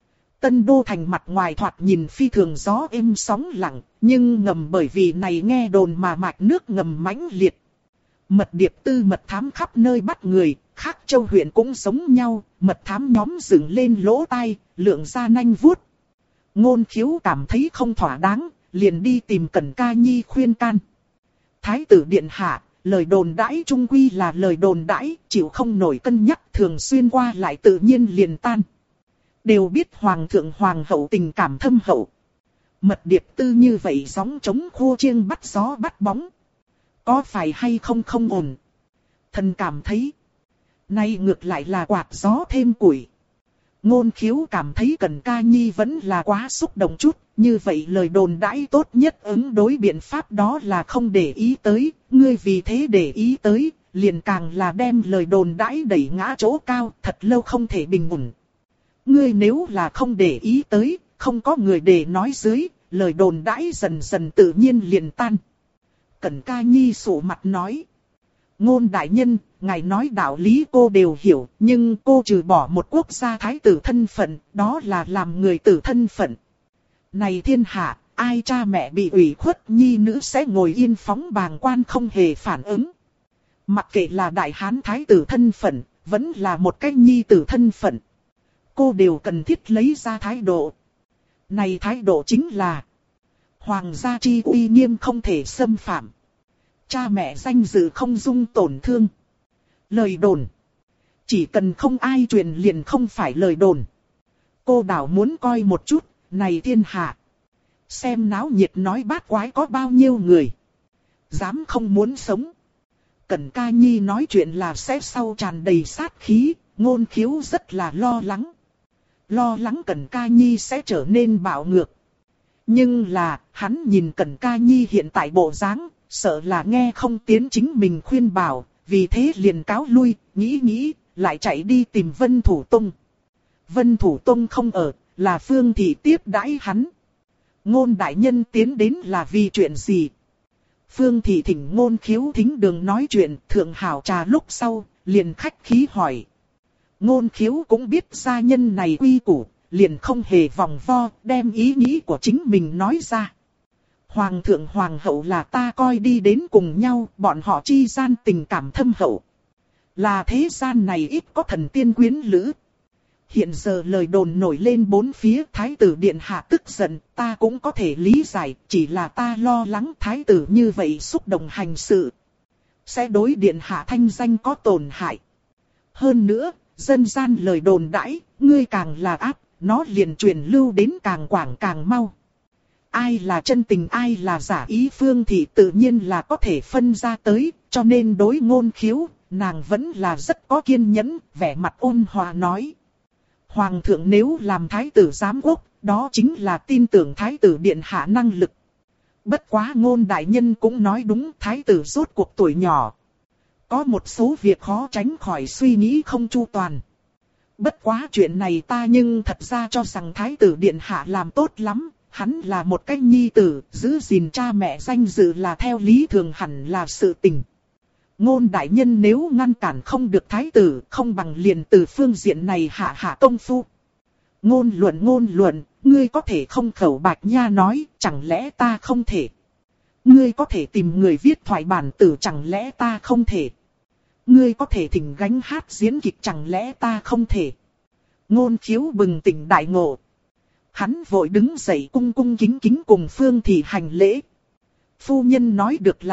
Speaker 1: Tân Đô thành mặt ngoài thoạt nhìn phi thường gió êm sóng lặng, nhưng ngầm bởi vì này nghe đồn mà mạch nước ngầm mãnh liệt. Mật Điệp Tư mật thám khắp nơi bắt người, khác châu huyện cũng giống nhau, mật thám nhóm dựng lên lỗ tai, lượng ra nanh vuốt. Ngôn Khiếu cảm thấy không thỏa đáng, liền đi tìm Cẩn Ca Nhi khuyên can. Thái tử Điện Hạ, lời đồn đãi trung quy là lời đồn đãi, chịu không nổi cân nhắc thường xuyên qua lại tự nhiên liền tan. Đều biết Hoàng thượng Hoàng hậu tình cảm thâm hậu. Mật Điệp Tư như vậy gióng trống khô chiêng bắt gió bắt bóng. Có phải hay không không ổn? Thần cảm thấy. Nay ngược lại là quạt gió thêm củi. Ngôn Khiếu cảm thấy Cẩn Ca Nhi vẫn là quá xúc động chút. Như vậy lời đồn đãi tốt nhất ứng đối biện pháp đó là không để ý tới. Ngươi vì thế để ý tới, liền càng là đem lời đồn đãi đẩy ngã chỗ cao, thật lâu không thể bình ổn. Ngươi nếu là không để ý tới, không có người để nói dưới, lời đồn đãi dần dần tự nhiên liền tan. Cẩn Ca Nhi sụ mặt nói. Ngôn đại nhân, ngài nói đạo lý cô đều hiểu, nhưng cô trừ bỏ một quốc gia thái tử thân phận, đó là làm người tử thân phận. Này thiên hạ, ai cha mẹ bị ủy khuất nhi nữ sẽ ngồi yên phóng bàng quan không hề phản ứng. Mặc kệ là đại hán thái tử thân phận, vẫn là một cái nhi tử thân phận. Cô đều cần thiết lấy ra thái độ. Này thái độ chính là hoàng gia chi uy nghiêm không thể xâm phạm. Cha mẹ danh dự không dung tổn thương. Lời đồn. Chỉ cần không ai truyền liền không phải lời đồn. Cô đảo muốn coi một chút, này thiên hạ. Xem náo nhiệt nói bát quái có bao nhiêu người. Dám không muốn sống. Cẩn Ca Nhi nói chuyện là sẽ sau tràn đầy sát khí, Ngôn Khiếu rất là lo lắng. Lo lắng Cẩn Ca Nhi sẽ trở nên bạo ngược. Nhưng là, hắn nhìn Cẩn Ca Nhi hiện tại bộ dáng, sợ là nghe không tiến chính mình khuyên bảo, vì thế liền cáo lui, nghĩ, lại chạy đi tìm Vân Thủ Tông. Vân Thủ Tông không ở, là Phương Thị tiếp đãi hắn. Ngôn đại nhân tiến đến là vì chuyện gì? Phương Thị thỉnh Ngôn Khiếu thính đường nói chuyện, thượng hảo trà lúc sau, liền khách khí hỏi. Ngôn Khiếu cũng biết gia nhân này quy củ, liền không hề vòng vo, đem ý nghĩ của chính mình nói ra. Hoàng thượng hoàng hậu là ta coi đi đến cùng nhau, bọn họ chi gian tình cảm thâm hậu. Là thế gian này ít có thần tiên quyến lữ. Hiện giờ lời đồn nổi lên bốn phía, thái tử điện hạ tức giận, ta cũng có thể lý giải, chỉ là ta lo lắng thái tử như vậy xúc động hành sự. sẽ đối điện hạ thanh danh có tổn hại. Hơn nữa, dân gian lời đồn đãi, ngươi càng là áp, nó liền truyền lưu đến càng quảng càng mau. Ai là chân tình ai là giả ý, Phương Thị tự nhiên là có thể phân ra tới, cho nên đối Ngôn Khiếu, nàng vẫn là rất có kiên nhẫn, vẻ mặt ôn hòa nói. Hoàng thượng nếu làm thái tử giám quốc, đó chính là tin tưởng thái tử điện hạ năng lực. Bất quá Ngôn đại nhân cũng nói đúng, thái tử rốt cuộc tuổi nhỏ. Có một số việc khó tránh khỏi suy nghĩ không chu toàn. Bất quá chuyện này ta nhưng thật ra cho rằng thái tử điện hạ làm tốt lắm. Hắn là một cái nhi tử, giữ gìn cha mẹ danh dự là theo lý thường hẳn là sự tình. Ngôn đại nhân nếu ngăn cản không được thái tử, không bằng liền từ phương diện này hạ công phu. Ngôn luận, ngươi có thể không khẩu bạch nha nói, chẳng lẽ ta không thể. Ngươi có thể tìm người viết thoại bản tử, chẳng lẽ ta không thể. Ngươi có thể thỉnh gánh hát diễn kịch, chẳng lẽ ta không thể. Ngôn Khiếu bừng tỉnh đại ngộ. Hắn vội đứng dậy cung cung kính kính cùng Phương Thị hành lễ. Phu nhân nói được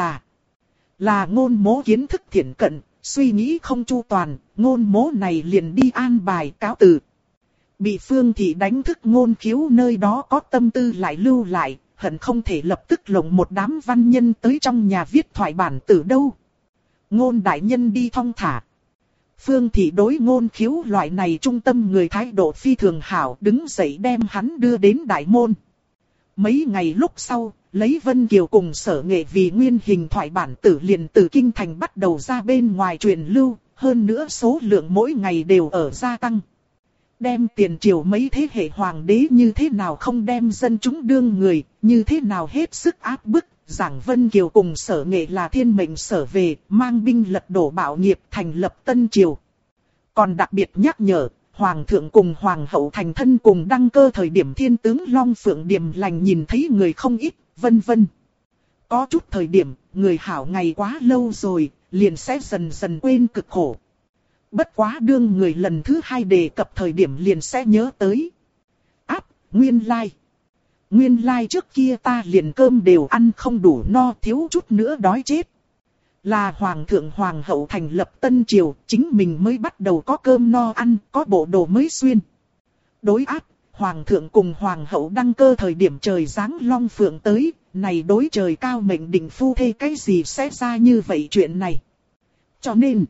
Speaker 1: là Ngôn mỗ kiến thức thiển cận, suy nghĩ không chu toàn, Ngôn mỗ này liền đi an bài cáo từ. Bị Phương Thị đánh thức, Ngôn Khiếu nơi đó có tâm tư lại lưu lại, hận không thể lập tức lộng một đám văn nhân tới trong nhà viết thoại bản tử đâu. Ngôn đại nhân đi thong thả. Phương Thị đối Ngôn Khiếu loại này trung tâm người thái độ phi thường hảo, đứng dậy đem hắn đưa đến đại môn. Mấy ngày lúc sau, lấy Vân Kiều cùng Sở Nghệ vì nguyên hình thoại bản tử liền từ kinh thành bắt đầu ra bên ngoài truyền lưu, hơn nữa số lượng mỗi ngày đều ở gia tăng. Đem tiền triều mấy thế hệ hoàng đế như thế nào không đem dân chúng đương người, như thế nào hết sức áp bức. Giảng Vân Kiều cùng Sở Nghệ là thiên mệnh sở về, mang binh lật đổ bạo nghiệp, thành lập tân triều. Còn đặc biệt nhắc nhở, Hoàng thượng cùng Hoàng hậu thành thân cùng đăng cơ thời điểm thiên tướng Long Phượng Điềm lành nhìn thấy người không ít, vân vân. Có chút thời điểm, người hảo ngày quá lâu rồi, liền sẽ dần dần quên cực khổ. Bất quá đương người lần thứ hai đề cập thời điểm liền sẽ nhớ tới. Nguyên lai trước kia ta liền cơm đều ăn không đủ no, thiếu chút nữa đói chết. Là Hoàng thượng Hoàng hậu thành lập tân triều, chính mình mới bắt đầu có cơm no ăn, có bộ đồ mới xuyên. Đối áp, Hoàng thượng cùng Hoàng hậu đăng cơ thời điểm trời giáng long phượng tới, này đối trời cao mệnh định phu thê cái gì sẽ ra như vậy chuyện này. Cho nên,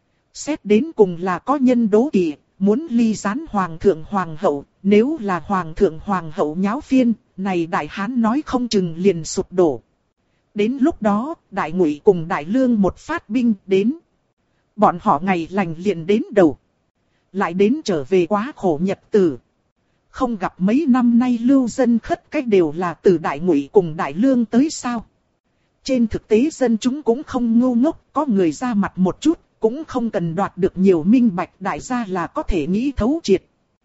Speaker 1: xét đến cùng là có nhân đố kỵ, muốn ly gián Hoàng thượng Hoàng hậu, nếu là Hoàng thượng Hoàng hậu nháo phiên, này Đại Hán nói không chừng liền sụp đổ. Đến lúc đó, Đại Ngụy cùng Đại Lương một phát binh đến. Bọn họ ngày lành liền đến đầu. Lại đến trở về quá khổ nhật tử. Không gặp mấy năm nay lưu dân khất cách đều là từ Đại Ngụy cùng Đại Lương tới sao. Trên thực tế dân chúng cũng không ngu ngốc, có người ra mặt một chút, cũng không cần đoạt được nhiều minh bạch, đại gia là có thể nghĩ thấu triệt.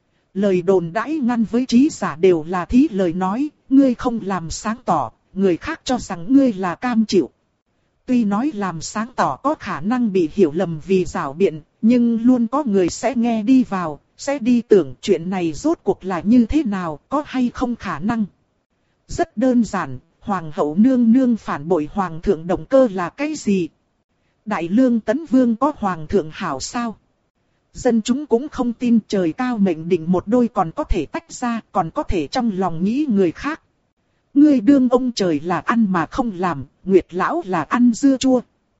Speaker 1: Lời đồn đãi ngăn với trí giả đều là thí lời nói, ngươi không làm sáng tỏ, người khác cho rằng ngươi là cam chịu. Tuy nói làm sáng tỏ có khả năng bị hiểu lầm vì rảo biện, nhưng luôn có người sẽ nghe đi vào, sẽ đi tưởng chuyện này rốt cuộc là như thế nào, có hay không khả năng. Rất đơn giản, Hoàng hậu nương nương phản bội Hoàng thượng động cơ là cái gì? Đại Lương Tấn Vương có Hoàng thượng hảo sao? Dân chúng cũng không tin trời cao mệnh định một đôi còn có thể tách ra, còn có thể trong lòng nghĩ người khác. Ngươi đương ông trời là ăn mà không làm, Nguyệt lão là ăn dưa chua.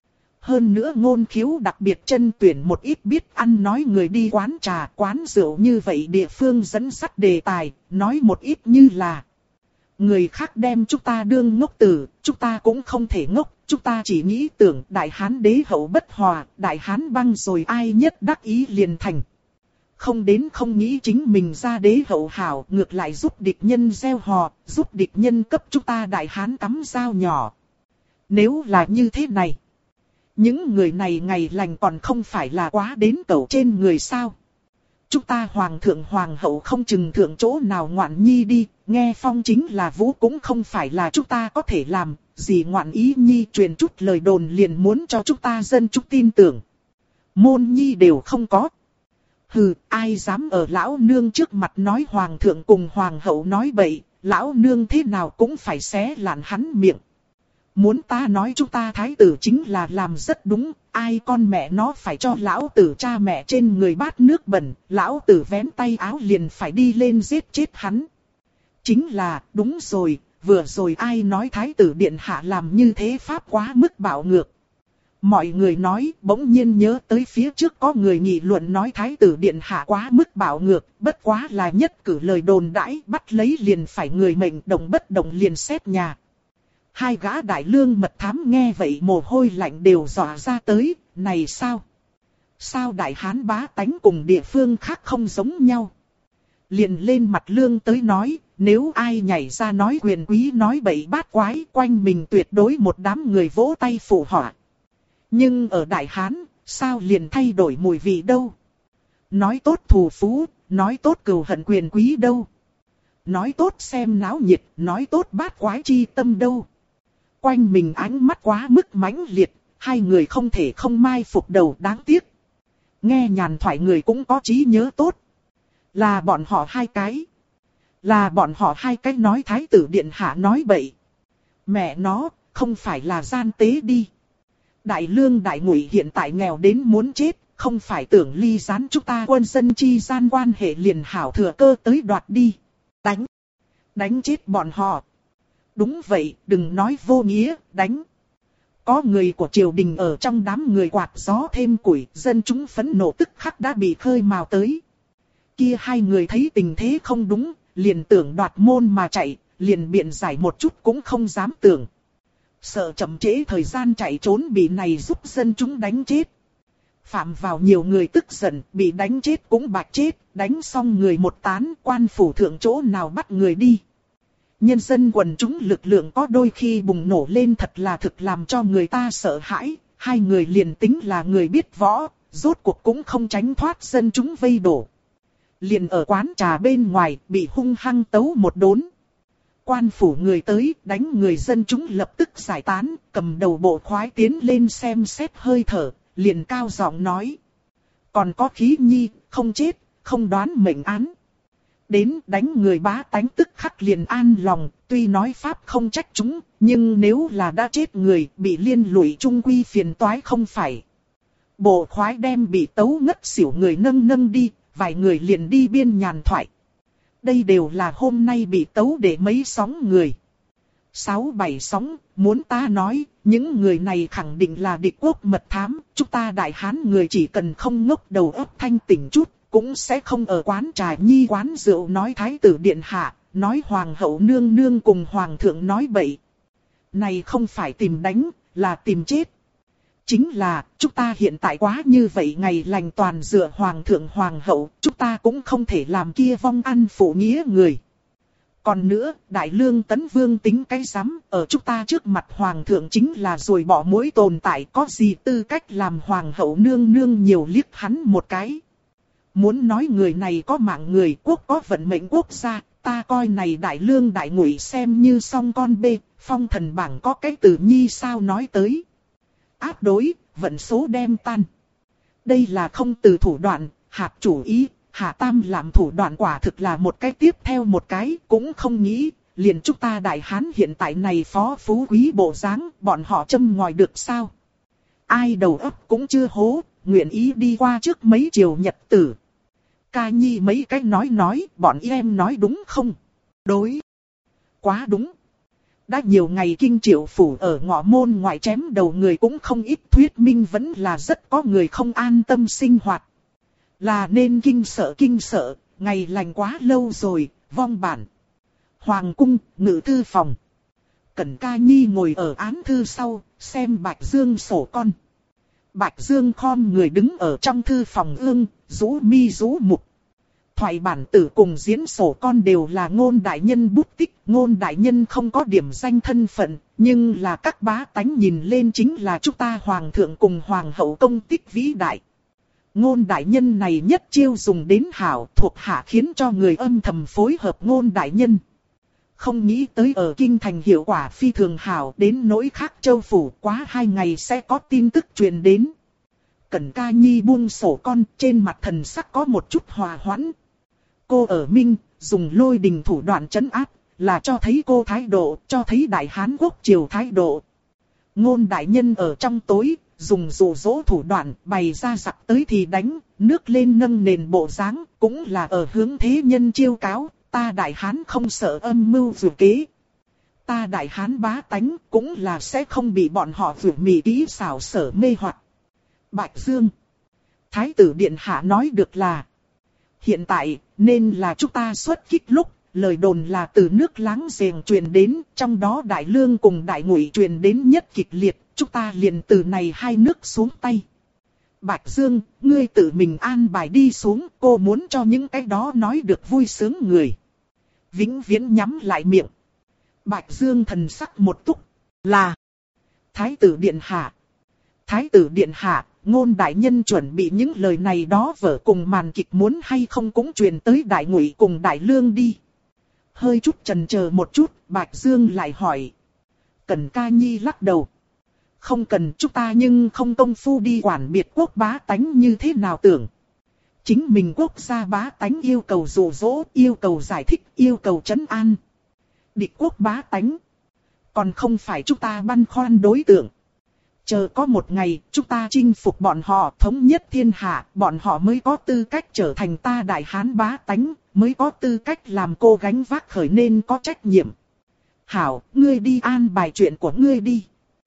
Speaker 1: Hơn nữa Ngôn Khiếu đặc biệt chân tuyển một ít biết ăn nói người đi quán trà, quán rượu như vậy địa phương dẫn dắt đề tài, nói một ít như là người khác đem chúng ta đương ngốc tử, chúng ta cũng không thể ngốc, chúng ta chỉ nghĩ tưởng Đại Hán đế hậu bất hòa, Đại Hán băng rồi ai nhất đắc ý liền thành. Không đến không nghĩ chính mình ra đế hậu hảo, ngược lại giúp địch nhân gieo hò, giúp địch nhân cấp chúng ta Đại Hán cắm dao nhỏ. Nếu là như thế này, những người này ngày lành còn không phải là quá đến cẩu trên người sao? Chúng ta Hoàng thượng Hoàng hậu không chừng thượng chỗ nào ngoạn nhi đi, nghe phong chính là vũ cũng không phải là chúng ta có thể làm, gì ngoạn ý nhi truyền chút lời đồn liền muốn cho chúng ta dân chúng tin tưởng. Môn nhi đều không có. Hừ, ai dám ở lão nương trước mặt nói Hoàng thượng cùng Hoàng hậu nói bậy, lão nương thế nào cũng phải xé lạn hắn miệng. Muốn ta nói chúng ta thái tử chính là làm rất đúng, ai con mẹ nó phải cho lão tử cha mẹ trên người bát nước bẩn, lão tử vén tay áo liền phải đi lên giết chết hắn. Chính là, đúng rồi, vừa rồi ai nói thái tử điện hạ làm như thế pháp quá mức bạo ngược. Mọi người nói, bỗng nhiên nhớ tới phía trước có người nghị luận nói thái tử điện hạ quá mức bạo ngược, bất quá là nhất cử lời đồn đãi, bắt lấy liền phải người mệnh, động bất động liền xét nhà. Hai gã đại lương mật thám nghe vậy mồ hôi lạnh đều dọa ra tới, này sao? Sao đại hán bá tánh cùng địa phương khác không giống nhau? Liền lên mặt lương tới nói, nếu ai nhảy ra nói quyền quý nói bậy bát quái, quanh mình tuyệt đối một đám người vỗ tay phụ họa. Nhưng ở đại hán, sao liền thay đổi mùi vị đâu? Nói tốt thù phú, nói tốt cừu hận quyền quý đâu? Nói tốt xem náo nhiệt, nói tốt bát quái chi tâm đâu? Quanh mình ánh mắt quá mức mãnh liệt, hai người không thể không mai phục đầu, đáng tiếc. Nghe nhàn thoại người cũng có trí nhớ tốt. Là bọn họ hai cái. Là bọn họ hai cái nói thái tử điện hạ nói bậy. Mẹ nó, không phải là gian tế đi. Đại lương đại ngụy hiện tại nghèo đến muốn chết, không phải tưởng ly gián chúng ta quân dân chi gian quan hệ liền hảo thừa cơ tới đoạt đi. Đánh chết bọn họ. Đúng vậy, đừng nói vô nghĩa, đánh. Có người của triều đình ở trong đám người quạt gió thêm củi, dân chúng phẫn nộ tức khắc đã bị khơi mào tới. Kia hai người thấy tình thế không đúng, liền tưởng đoạt môn mà chạy, liền biện giải một chút cũng không dám tưởng. Sợ chậm trễ thời gian chạy trốn bị này giúp dân chúng đánh chết. Phạm vào nhiều người tức giận, bị đánh chết cũng bạch chết, đánh xong người một tán, quan phủ thượng chỗ nào bắt người đi. Nhân dân quần chúng lực lượng có đôi khi bùng nổ lên thật là thực làm cho người ta sợ hãi, hai người liền tính là người biết võ, rốt cuộc cũng không tránh thoát dân chúng vây đổ. Liền ở quán trà bên ngoài bị hung hăng tấu một đốn. Quan phủ người tới đánh người dân chúng lập tức giải tán, cầm đầu bộ khoái tiến lên xem xét hơi thở, liền cao giọng nói. Còn có khí nhi, không chết, không đoán mệnh án. Đến đánh người bá tánh tức khắc liền an lòng, tuy nói pháp không trách chúng, nhưng nếu là đã chết người, bị liên lụy chung quy phiền toái không phải. Bộ khoái đem bị tấu ngất xỉu người nâng đi, vài người liền đi biên nhàn thoại. Đây đều là hôm nay bị tấu để mấy sóng người. 6-7 sóng, muốn ta nói, những người này khẳng định là địch quốc mật thám, chúng ta đại hán người chỉ cần không ngốc đầu óc thanh tỉnh chút, cũng sẽ không ở quán trà nhi quán rượu nói thái tử điện hạ, nói hoàng hậu nương nương cùng hoàng thượng nói bậy. Này không phải tìm đánh, là tìm chết. Chính là, chúng ta hiện tại quá như vậy ngày lành toàn dựa hoàng thượng hoàng hậu, chúng ta cũng không thể làm kia vong ăn phụ nghĩa người. Còn nữa, đại lương tấn vương tính cái rắm, ở chúng ta trước mặt hoàng thượng chính là rồi bỏ mỗi tồn tại, có gì tư cách làm hoàng hậu nương nương nhiều liếc hắn một cái. Muốn nói người này có mạng người, quốc có vận mệnh quốc gia, ta coi này đại lương đại ngụy xem như song con bê, phong thần bảng có cái từ nhi sao nói tới. Áp đối, vận số đem tan. Đây là không từ thủ đoạn, hạt chủ ý, hạ tam làm thủ đoạn quả thực là một cái tiếp theo một cái, cũng không nghĩ, liền chúng ta đại hán hiện tại này phó phú quý bộ dáng, bọn họ châm ngòi được sao? Ai đầu óc cũng chưa hố, nguyện ý đi qua trước mấy triều nhật tử. Ca nhi mấy cái nói, bọn em nói đúng không? Đối. Quá đúng. Đã nhiều ngày kinh triệu phủ ở ngõ môn ngoại chém đầu người cũng không ít, thuyết minh vẫn là rất có người không an tâm sinh hoạt. Là nên kinh sợ, ngày lành quá lâu rồi, vong bản. Hoàng cung, ngự thư phòng. Cẩn Ca Nhi ngồi ở án thư sau, xem Bạch Dương sổ con. Bạch Dương khom người đứng ở trong thư phòng ương, rũ mi rũ mục. Thoại bản tử cùng diễn sổ con đều là Ngôn đại nhân bút tích. Ngôn đại nhân không có điểm danh thân phận, nhưng là các bá tánh nhìn lên chính là chúng ta hoàng thượng cùng hoàng hậu công tích vĩ đại. Ngôn đại nhân này nhất chiêu dùng đến hảo, thuộc hạ khiến cho người âm thầm phối hợp Ngôn đại nhân. Không nghĩ tới ở kinh thành hiệu quả phi thường hảo, đến nỗi khác châu phủ quá 2 ngày sẽ có tin tức truyền đến. Cẩn Ca Nhi buông sổ con, trên mặt thần sắc có một chút hòa hoãn. Cô ở Minh, dùng lôi đình thủ đoạn trấn áp, là cho thấy cô thái độ, cho thấy đại hán quốc triều thái độ. Ngôn đại nhân ở trong tối, dùng dụ dỗ thủ đoạn bày ra giặc tới thì đánh, nước lên nâng nền bộ dáng, cũng là ở hướng thế nhân chiêu cáo, ta Đại Hán không sợ âm mưu dù kế. Ta Đại Hán bá tánh cũng là sẽ không bị bọn họ vượt mì kỹ xảo sở mê hoặc. Bạch Dương, Thái tử Điện Hạ nói được là, hiện tại nên là chúng ta xuất kích lúc, lời đồn là từ nước láng giềng truyền đến, trong đó Đại Lương cùng Đại Ngụy truyền đến nhất kịch liệt, chúng ta liền từ này hai nước xuống tay. Bạch Dương, ngươi tự mình an bài đi xuống, cô muốn cho những cái đó nói được vui sướng người. Vĩnh viễn nhắm lại miệng. Bạch Dương thần sắc một túc, là Thái tử Điện Hạ. Thái tử Điện Hạ, Ngôn đại nhân chuẩn bị những lời này đó vở cùng màn kịch muốn hay không cũng truyền tới Đại Ngụy cùng Đại Lương đi. Hơi chút chần chờ một chút, Bạch Dương lại hỏi. Cần Ca Nhi lắc đầu. Không cần, chúng ta nhưng không công phu đi quản biệt quốc bá tánh như thế nào tưởng. Chính mình quốc gia bá tánh yêu cầu dụ dỗ, yêu cầu giải thích, yêu cầu trấn an. Địch quốc bá tánh, còn không phải chúng ta băn khoăn đối tượng. Chờ có một ngày, chúng ta chinh phục bọn họ, thống nhất thiên hạ, bọn họ mới có tư cách trở thành ta Đại Hán bá tánh, mới có tư cách làm cô gánh vác khởi nên có trách nhiệm. Hảo, ngươi đi an bài chuyện của ngươi đi.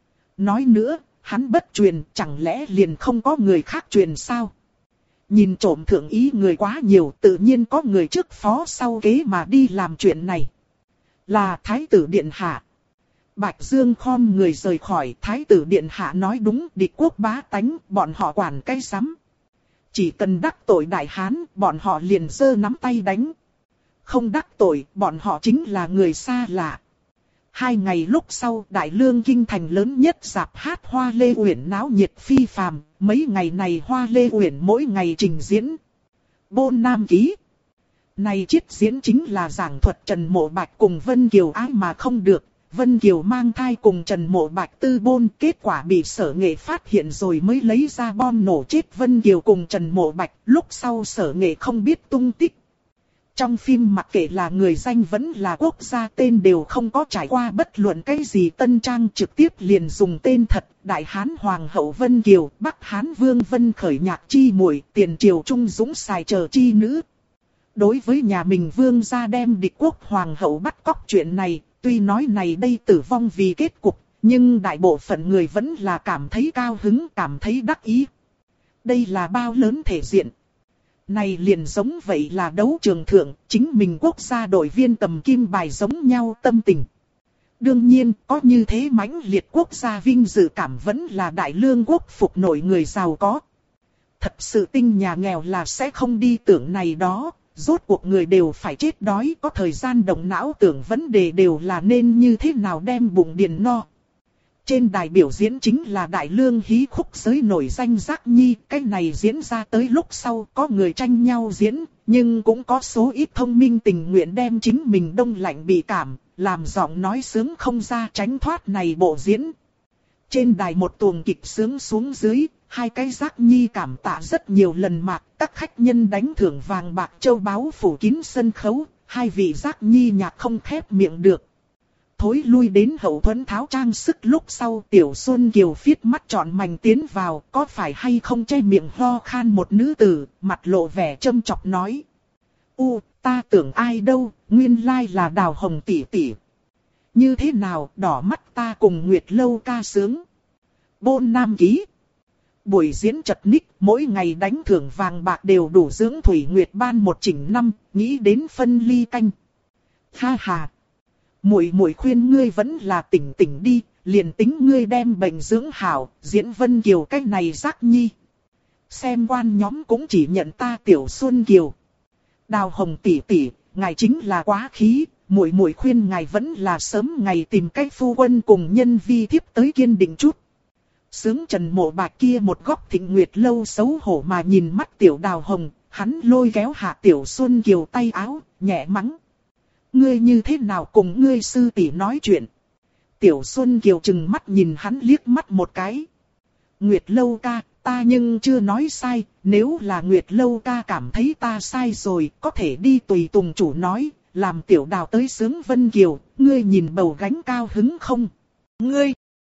Speaker 1: Nói nữa, hắn bất truyền, chẳng lẽ liền không có người khác truyền sao? Nhìn trộm thượng ý người quá nhiều, tự nhiên có người trước phó sau kế mà đi làm chuyện này. Là Thái tử Điện Hạ. Bạch Dương khom người rời khỏi. Thái tử Điện Hạ nói đúng, địch quốc bá tánh, bọn họ quản cái sắm. Chỉ cần đắc tội Đại Hán, bọn họ liền giơ nắm tay đánh. Không đắc tội, bọn họ chính là người xa lạ. 2 ngày lúc sau, Đại Lương kinh thành lớn nhất rạp hát Hoa Lê Uyển náo nhiệt phi phàm. Mấy ngày này Hoa Lê Uyển mỗi ngày trình diễn. Bôn Nam Ký. Này chiết diễn chính là giảng thuật Trần Mộ Bạch cùng Vân Kiều ái mà không được. Vân Kiều mang thai cùng Trần Mộ Bạch tư bôn, kết quả bị Sở Nghệ phát hiện rồi mới lấy ra bom nổ chết Vân Kiều cùng Trần Mộ Bạch, lúc sau Sở Nghệ không biết tung tích. Trong phim mặc kệ là người danh vẫn là quốc gia tên đều không có trải qua bất luận cái gì tân trang, trực tiếp liền dùng tên thật, Đại Hán Hoàng hậu Vân Kiều, Bắc Hán Vương Vân Khởi Nhạc chi muội, Tiền Triều Trung Dũng xài chờ chi nữ. Đối với nhà mình vương gia đem địch quốc hoàng hậu bắt cóc chuyện này, tuy nói này đây tử vong vì kết cục, nhưng đại bộ phận người vẫn là cảm thấy cao hứng, cảm thấy đắc ý. Đây là bao lớn thể diện. Này liền giống vậy là đấu trường thượng, chính mình quốc gia đội viên cầm kim bài giống nhau tâm tình. Đương nhiên, có như thế mãnh liệt quốc gia vinh dự cảm vẫn là Đại Lương quốc phục nổi người giàu có. Thật sự tinh nhà nghèo là sẽ không đi tưởng này đó. Rốt cuộc người đều phải chết đói, có thời gian động não tưởng vấn đề đều là nên như thế nào đem bụng điền no. Trên đài biểu diễn chính là Đại Lương hí khúc giới nổi danh Giác Nhi, cái này diễn ra tới lúc sau có người tranh nhau diễn, nhưng cũng có số ít thông minh tình nguyện đem chính mình đông lạnh bị cảm, làm giọng nói sướng không ra tránh thoát này bộ diễn. Trên đài một tuồng kịch sướng xuống dưới, 2 cái Giác Nhi cảm tạ rất nhiều lần mạc, các khách nhân đánh thưởng vàng bạc châu báu phủ kín sân khấu, 2 vị Giác Nhi nhạc không khép miệng được. Thối lui đến hậu thuẫn tháo trang sức lúc sau, Tiểu Xuân Kiều phiết mắt trọn mảnh tiến vào, có phải hay không che miệng ho khan một nữ tử, mặt lộ vẻ châm chọc nói. Ta tưởng ai đâu, nguyên lai là Đào Hồng tỷ tỷ. Như thế nào, đỏ mắt ta cùng Nguyệt Lâu ca sướng. Bôn Nam Ký. Buổi diễn chật ních, mỗi ngày đánh thưởng vàng bạc đều đủ dưỡng Thủy Nguyệt ban một chỉnh năm, nghĩ đến phân ly canh. Ha ha. Muội khuyên ngươi vẫn là tỉnh tỉnh đi, liền tính ngươi đem bệnh dưỡng hảo, diễn Vân Kiều cái này Giác Nhi. Xem quan nhóm cũng chỉ nhận ta Tiểu Xuân Kiều. Đào Hồng tỷ tỷ, ngài chính là quá khí, muội khuyên ngài vẫn là sớm ngày tìm cách phu quân cùng nhân vi thiếp tới kiên định chút. Sướng Trần Mộ Bạch kia một góc Thịnh Nguyệt Lâu xấu hổ mà nhìn mắt Tiểu Đào Hồng, hắn lôi kéo hạ Tiểu Xuân Kiều tay áo, nhẹ mắng. Ngươi như thế nào cùng ngươi sư tỷ nói chuyện? Tiểu Xuân Kiều trừng mắt nhìn hắn liếc mắt một cái. Nguyệt Lâu ca, ta nhưng chưa nói sai, nếu là Nguyệt Lâu ca cảm thấy ta sai rồi, có thể đi tùy tùng chủ nói, làm Tiểu Đào tới sướng Vân Kiều, ngươi nhìn bầu gánh cao hứng không? Ngươi!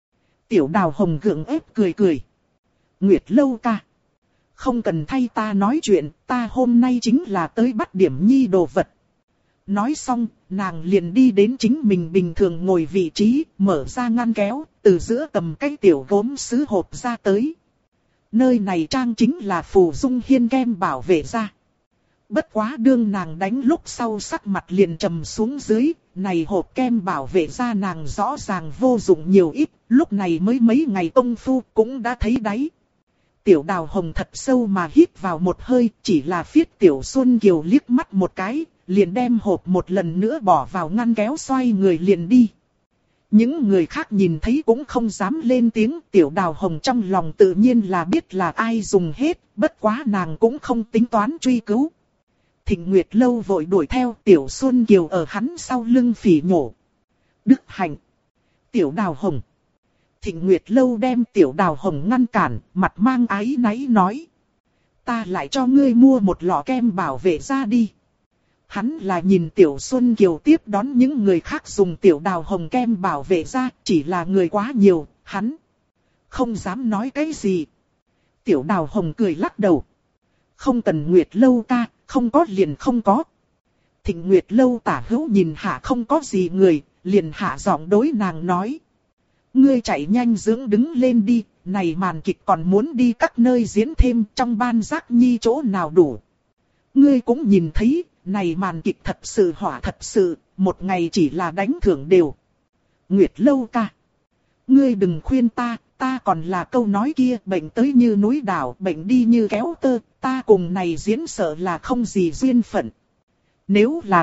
Speaker 1: Tiểu Đào Hồng gượng ép cười cười. Nguyệt Lâu ca. Không cần thay ta nói chuyện, ta hôm nay chính là tới bắt điểm nhi đồ vật. Nói xong, nàng liền đi đến chính mình bình thường ngồi vị trí, mở ra ngăn kéo, từ giữa cầm cái tiểu gốm sứ hộp ra tới. Nơi này trang chính là Phù Dung Hiên kem bảo vệ da. Bất quá đương nàng đánh lúc sau sắc mặt liền trầm xuống dưới, này hộp kem bảo vệ da nàng rõ ràng vô dụng nhiều ít, lúc này mới mấy ngày công phu cũng đã thấy đáy. Tiểu Đào Hồng thật sâu mà hít vào một hơi, chỉ là phiết Tiểu Xuân Kiều liếc mắt một cái, liền đem hộp một lần nữa bỏ vào ngăn kéo xoay người liền đi. Những người khác nhìn thấy cũng không dám lên tiếng, Tiểu Đào Hồng trong lòng tự nhiên là biết là ai dùng hết, bất quá nàng cũng không tính toán truy cứu. Thịnh Nguyệt Lâu vội đuổi theo, Tiểu Xuân Kiều ở hắn sau lưng phỉ nhổ. Đức Hạnh. Tiểu Đào Hồng. Thịnh Nguyệt Lâu đem Tiểu Đào Hồng ngăn cản, mặt mang áy náy nói. Ta lại cho ngươi mua một lọ kem bảo vệ da đi. Hắn là nhìn Tiểu Xuân Kiều tiếp đón những người khác dùng Tiểu Đào Hồng kem bảo vệ da, chỉ là người quá nhiều, hắn không dám nói cái gì. Tiểu Đào Hồng cười lắc đầu. Không cần Nguyệt Lâu ca, không có liền không có. Thịnh Nguyệt Lâu tả hữu nhìn hạ không có gì người, liền hạ giọng đối nàng nói. Ngươi chạy nhanh dưỡng đứng lên đi, này màn kịch còn muốn đi các nơi diễn thêm, trong ban giác nhi chỗ nào đủ. Ngươi cũng nhìn thấy, này màn kịch thật sự hỏa thật sự, một ngày chỉ là đánh thưởng đều. Nguyệt Lâu ca. Ngươi đừng khuyên ta, ta còn là câu nói kia, bệnh tới như núi đảo, bệnh đi như kéo tơ, ta cùng này diễn sợ là không gì duyên phận. Nếu là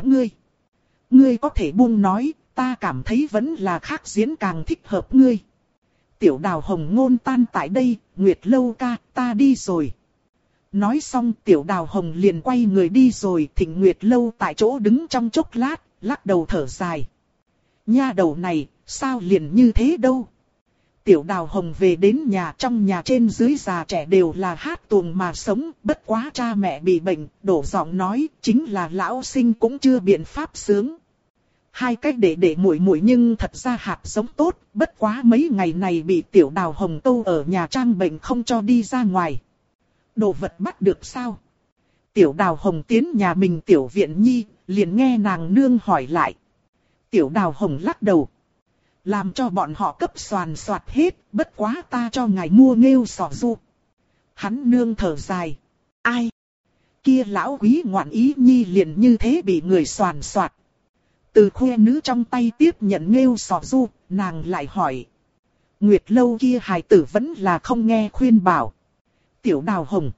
Speaker 1: ngươi có thể buông nói, ta cảm thấy vẫn là khác diễn càng thích hợp ngươi. Tiểu Đào Hồng ngôn tan tại đây, Nguyệt Lâu ca, ta đi rồi. Nói xong Tiểu Đào Hồng liền quay người đi rồi, Thịnh Nguyệt Lâu tại chỗ đứng trong chốc lát, lắc đầu thở dài. Nha đầu này, sao liền như thế đâu? Tiểu Đào Hồng về đến nhà, trong nhà trên dưới già trẻ đều là hát tuồng mà sống, bất quá cha mẹ bị bệnh, đổ giọng nói, chính là lão sinh cũng chưa biện pháp sướng. Hai cách để muội muội nhưng thật ra hạt giống tốt, bất quá mấy ngày này bị Tiểu Đào Hồng câu ở nhà trang bệnh không cho đi ra ngoài. Đồ vật bắt được sao? Tiểu Đào Hồng tiến nhà mình tiểu viện nhi, liền nghe nàng nương hỏi lại. Tiểu Đào Hồng lắc đầu. Làm cho bọn họ cấp soàn soạt hết, bất quá ta cho ngài mua nghêu sò du. Hắn nương thở dài. Ai? Kia lão quý ngoạn ý nhi liền như thế bị người soàn soạt. Từ khuê nữ trong tay tiếp nhận nghêu sò du, nàng lại hỏi. Nguyệt Lâu kia hài tử vẫn là không nghe khuyên bảo. Tiểu Đào Hồng.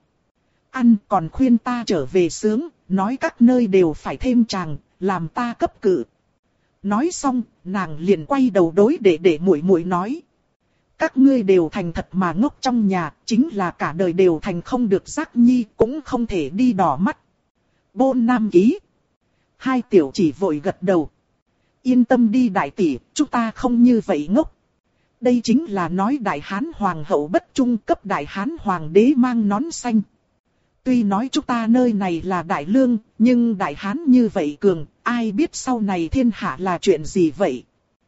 Speaker 1: Ăn còn khuyên ta trở về sướng, nói các nơi đều phải thêm chàng, làm ta cấp cự. Nói xong, nàng liền quay đầu đối để muội muội nói. Các ngươi đều thành thật mà ngốc trong nhà, chính là cả đời đều thành không được giác nhi, cũng không thể đi đỏ mắt. Bôn Nam Ký. Hai tiểu chỉ vội gật đầu. Yên tâm đi đại tỷ, chúng ta không như vậy ngốc. Đây chính là nói Đại Hán Hoàng hậu bất trung cấp Đại Hán Hoàng đế mang nón xanh. Tuy nói chúng ta nơi này là Đại Lương, nhưng Đại Hán như vậy cường, ai biết sau này thiên hạ là chuyện gì vậy?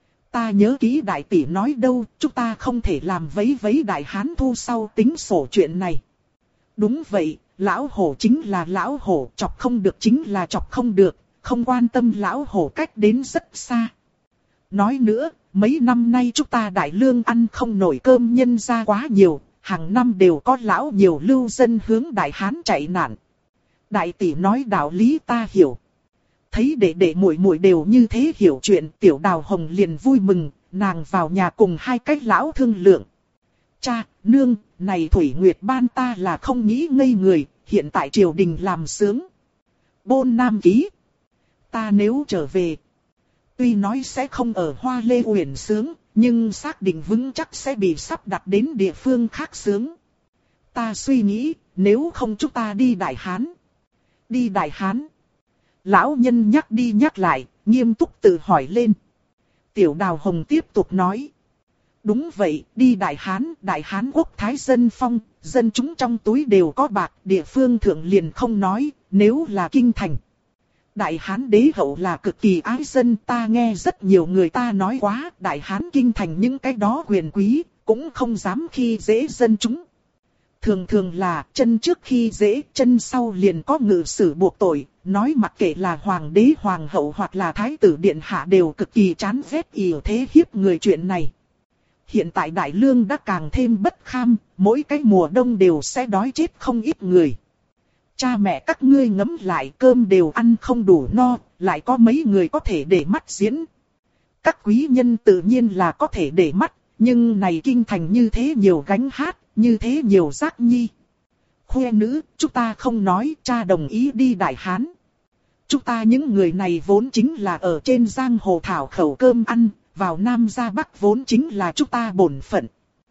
Speaker 1: Ta nhớ kỹ đại tỷ nói đâu, chúng ta không thể làm vấy Đại Hán thu sau tính sổ chuyện này. Đúng vậy, lão hổ chính là lão hổ, chọc không được chính là chọc không được, không quan tâm lão hổ cách đến rất xa. Nói nữa, mấy năm nay chúng ta Đại Lương ăn không nổi cơm nhân ra quá nhiều, hàng năm đều có lão nhiều lưu dân hướng Đại Hán chạy nạn. Đại tỷ nói đạo lý ta hiểu. Thấy để muội muội đều như thế hiểu chuyện, Tiểu Đào Hồng liền vui mừng, nàng vào nhà cùng hai cái lão thương lượng. Cha, nương, này Thủy Nguyệt ban ta là không nghĩ ngây người, hiện tại triều đình làm sướng. Bôn Nam Ký. Ta nếu trở về, tuy nói sẽ không ở Hoa Lê Uyển sướng, nhưng xác định vững chắc sẽ bị sắp đặt đến địa phương khác sướng. Ta suy nghĩ, nếu không chúng ta đi Đại Hán. Đi Đại Hán. Lão nhân nhắc đi nhắc lại, nghiêm túc tự hỏi lên. Tiểu Đào Hồng tiếp tục nói. Đúng vậy, đi Đại Hán quốc thái dân phong, dân chúng trong túi đều có bạc, địa phương thượng liền không nói, nếu là kinh thành. Đại Hán đế hậu là cực kỳ ái dân, ta nghe rất nhiều người ta nói quá, Đại Hán kinh thành những cái đó quyền quý, cũng không dám khi dễ dân chúng. Thường thường là chân trước khi dễ, chân sau liền có ngự sử buộc tội, nói mặc kệ là hoàng đế hoàng hậu hoặc là thái tử điện hạ đều cực kỳ chán ghét ỷ thế hiếp người chuyện này. Hiện tại Đại Lương đã càng thêm bất kham, mỗi cái mùa đông đều sẽ đói chết không ít người. Cha mẹ các ngươi ngẫm lại, cơm đều ăn không đủ no, lại có mấy người có thể để mắt diễn. Các quý nhân tự nhiên là có thể để mắt, nhưng này kinh thành như thế nhiều gánh hát, như thế nhiều giác nhi. Khuê nữ, chúng ta không nói, cha đồng ý đi Đại Hán. Chúng ta những người này vốn chính là ở trên giang hồ thảo khẩu cơm ăn, vào Nam ra Bắc vốn chính là chúng ta bổn phận.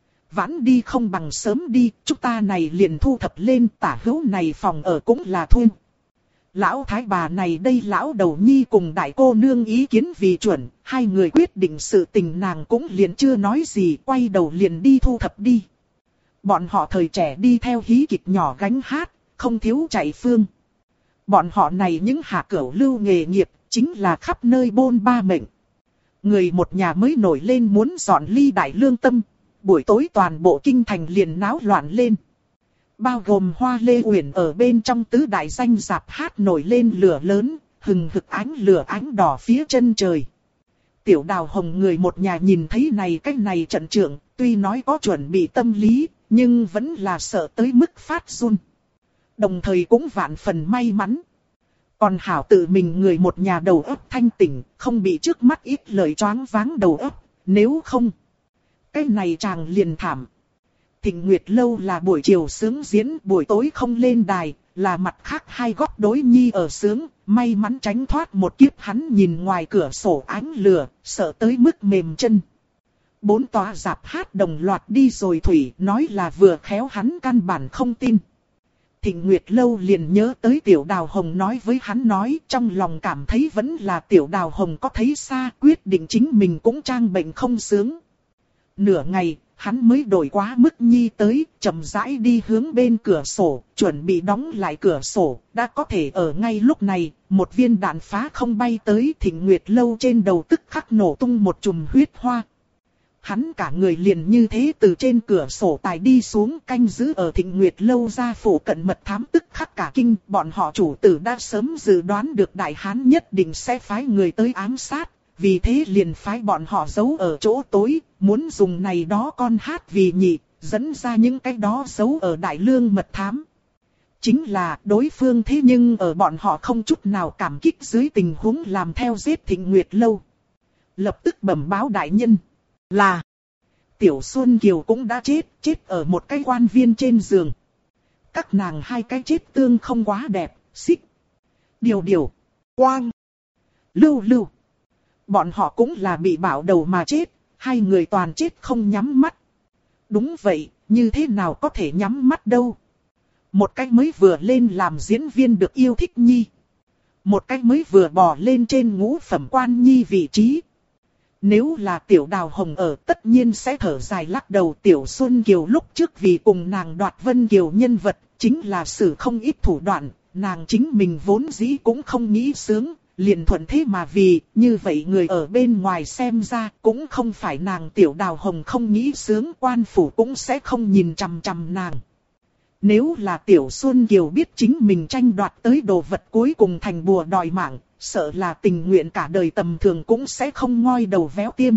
Speaker 1: Vãn đi không bằng sớm đi, chúng ta này liền thu thập lên, tả hữu này phòng ở cũng là thuê. Lão thái bà này đây lão đầu nhi cùng đại cô nương ý kiến vì chuẩn, hai người quyết định sự tình, nàng cũng liền chưa nói gì, quay đầu liền đi thu thập đi. Bọn họ thời trẻ đi theo hí kịch nhỏ gánh hát, không thiếu chạy phương. Bọn họ này những hạ cửu lưu nghề nghiệp, chính là khắp nơi bôn ba mệnh. Người một nhà mới nổi lên muốn dọn ly Đại Lương tâm, buổi tối toàn bộ kinh thành liền náo loạn lên. Bao gồm Hoa Lê Uyển ở bên trong tứ đại danh dạp hát nổi lên lửa lớn, hừng hực ánh lửa ánh đỏ phía chân trời. Tiểu Đào Hồng người một nhà nhìn thấy này cách này trận trưởng, tuy nói có chuẩn bị tâm lý, nhưng vẫn là sợ tới mức phát run. Đồng thời cũng vạn phần may mắn. Còn hảo tự mình người một nhà đầu óc thanh tỉnh, không bị trước mắt ít lời choáng váng đầu óc, nếu không, cái này chàng liền thảm. Thịnh Nguyệt Lâu là buổi chiều sướng diễn, buổi tối không lên đài, là mặt khác hai góc đối nhi ở sướng, may mắn tránh thoát một kiếp, hắn nhìn ngoài cửa sổ ánh lửa, sợ tới mức mềm chân. 4 tòa dạp hát đồng loạt đi rồi thủy, nói là vừa khéo hắn căn bản không tin. Thịnh Nguyệt Lâu liền nhớ tới Tiểu Đào Hồng nói với hắn nói, trong lòng cảm thấy vẫn là Tiểu Đào Hồng có thấy xa, quyết định chính mình cũng trang bệnh không sướng. Nửa ngày, hắn mới đổi quá mức nhi tới, chậm rãi đi hướng bên cửa sổ, chuẩn bị đóng lại cửa sổ, đã có thể ở ngay lúc này, một viên đạn phá không bay tới, Thịnh Nguyệt Lâu trên đầu tức khắc nổ tung một chùm huyết hoa. Hắn cả người liền như thế từ trên cửa sổ tài đi xuống, canh giữ ở Thịnh Nguyệt Lâu ra phủ cận mật thám tức khắc cả kinh, bọn họ chủ tử đã sớm dự đoán được Đại Hán nhất định sẽ phái người tới ám sát, vì thế liền phái bọn họ giấu ở chỗ tối, muốn dùng này đó con hát vì nhị, dẫn ra những cái đó giấu ở Đại Lương mật thám. Chính là đối phương thế nhưng ở bọn họ không chút nào cảm kích dưới tình huống làm theo giết Thịnh Nguyệt Lâu. Lập tức bẩm báo đại nhân là Tiểu Xuân Kiều cũng đã chết ở một cái quan viên trên giường. Các nàng hai cái chết tương không quá đẹp, xích, điều, quang, lưu. Bọn họ cũng là bị bạo đầu mà chết, hai người toàn chết không nhắm mắt. Đúng vậy, như thế nào có thể nhắm mắt đâu. Một cái mới vừa lên làm diễn viên được yêu thích nhi. Một cái mới vừa bò lên trên ngũ phẩm quan nhi vị trí. Nếu là Tiểu Đào Hồng ở tất nhiên sẽ thở dài lắc đầu. Tiểu Xuân Kiều lúc trước vì cùng nàng đoạt Vân Kiều nhân vật, chính là sử không ít thủ đoạn, nàng chính mình vốn dĩ cũng không nghĩ sướng, liền thuận thế mà vì, như vậy người ở bên ngoài xem ra cũng không phải nàng Tiểu Đào Hồng không nghĩ sướng, quan phủ cũng sẽ không nhìn chằm chằm nàng. Nếu là Tiểu Xuân Kiều biết chính mình tranh đoạt tới đồ vật cuối cùng thành bùa đòi mạng, sợ là tình nguyện cả đời tầm thường cũng sẽ không ngoi đầu véo tiêm.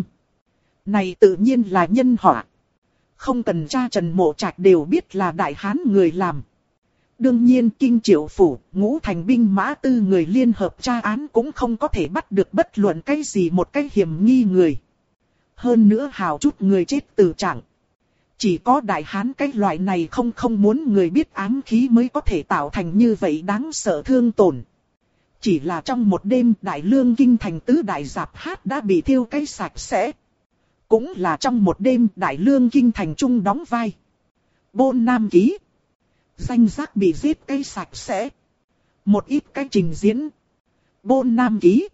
Speaker 1: Này tự nhiên là nhân họa. Không cần tra Trần Mộ Trạch đều biết là Đại Hán người làm. Đương nhiên Kinh Triệu Phủ, Ngũ Thành binh mã tư người liên hợp tra án cũng không có thể bắt được bất luận cái gì một cái hiểm nghi người. Hơn nữa hào chút người chết từ trạng. Chỉ có Đại Hán cái loại này không muốn người biết ám khí mới có thể tạo thành như vậy đáng sợ thương tổn. Chỉ là trong một đêm Đại Lương kinh thành tứ đại dạp hát đã bị thiêu cái sạch sẽ. Cũng là trong một đêm Đại Lương kinh thành trung đóng vai Bôn Nam Ký. Danh giác bị giết cái sạch sẽ. Một ít cái trình diễn Bôn Nam Ký.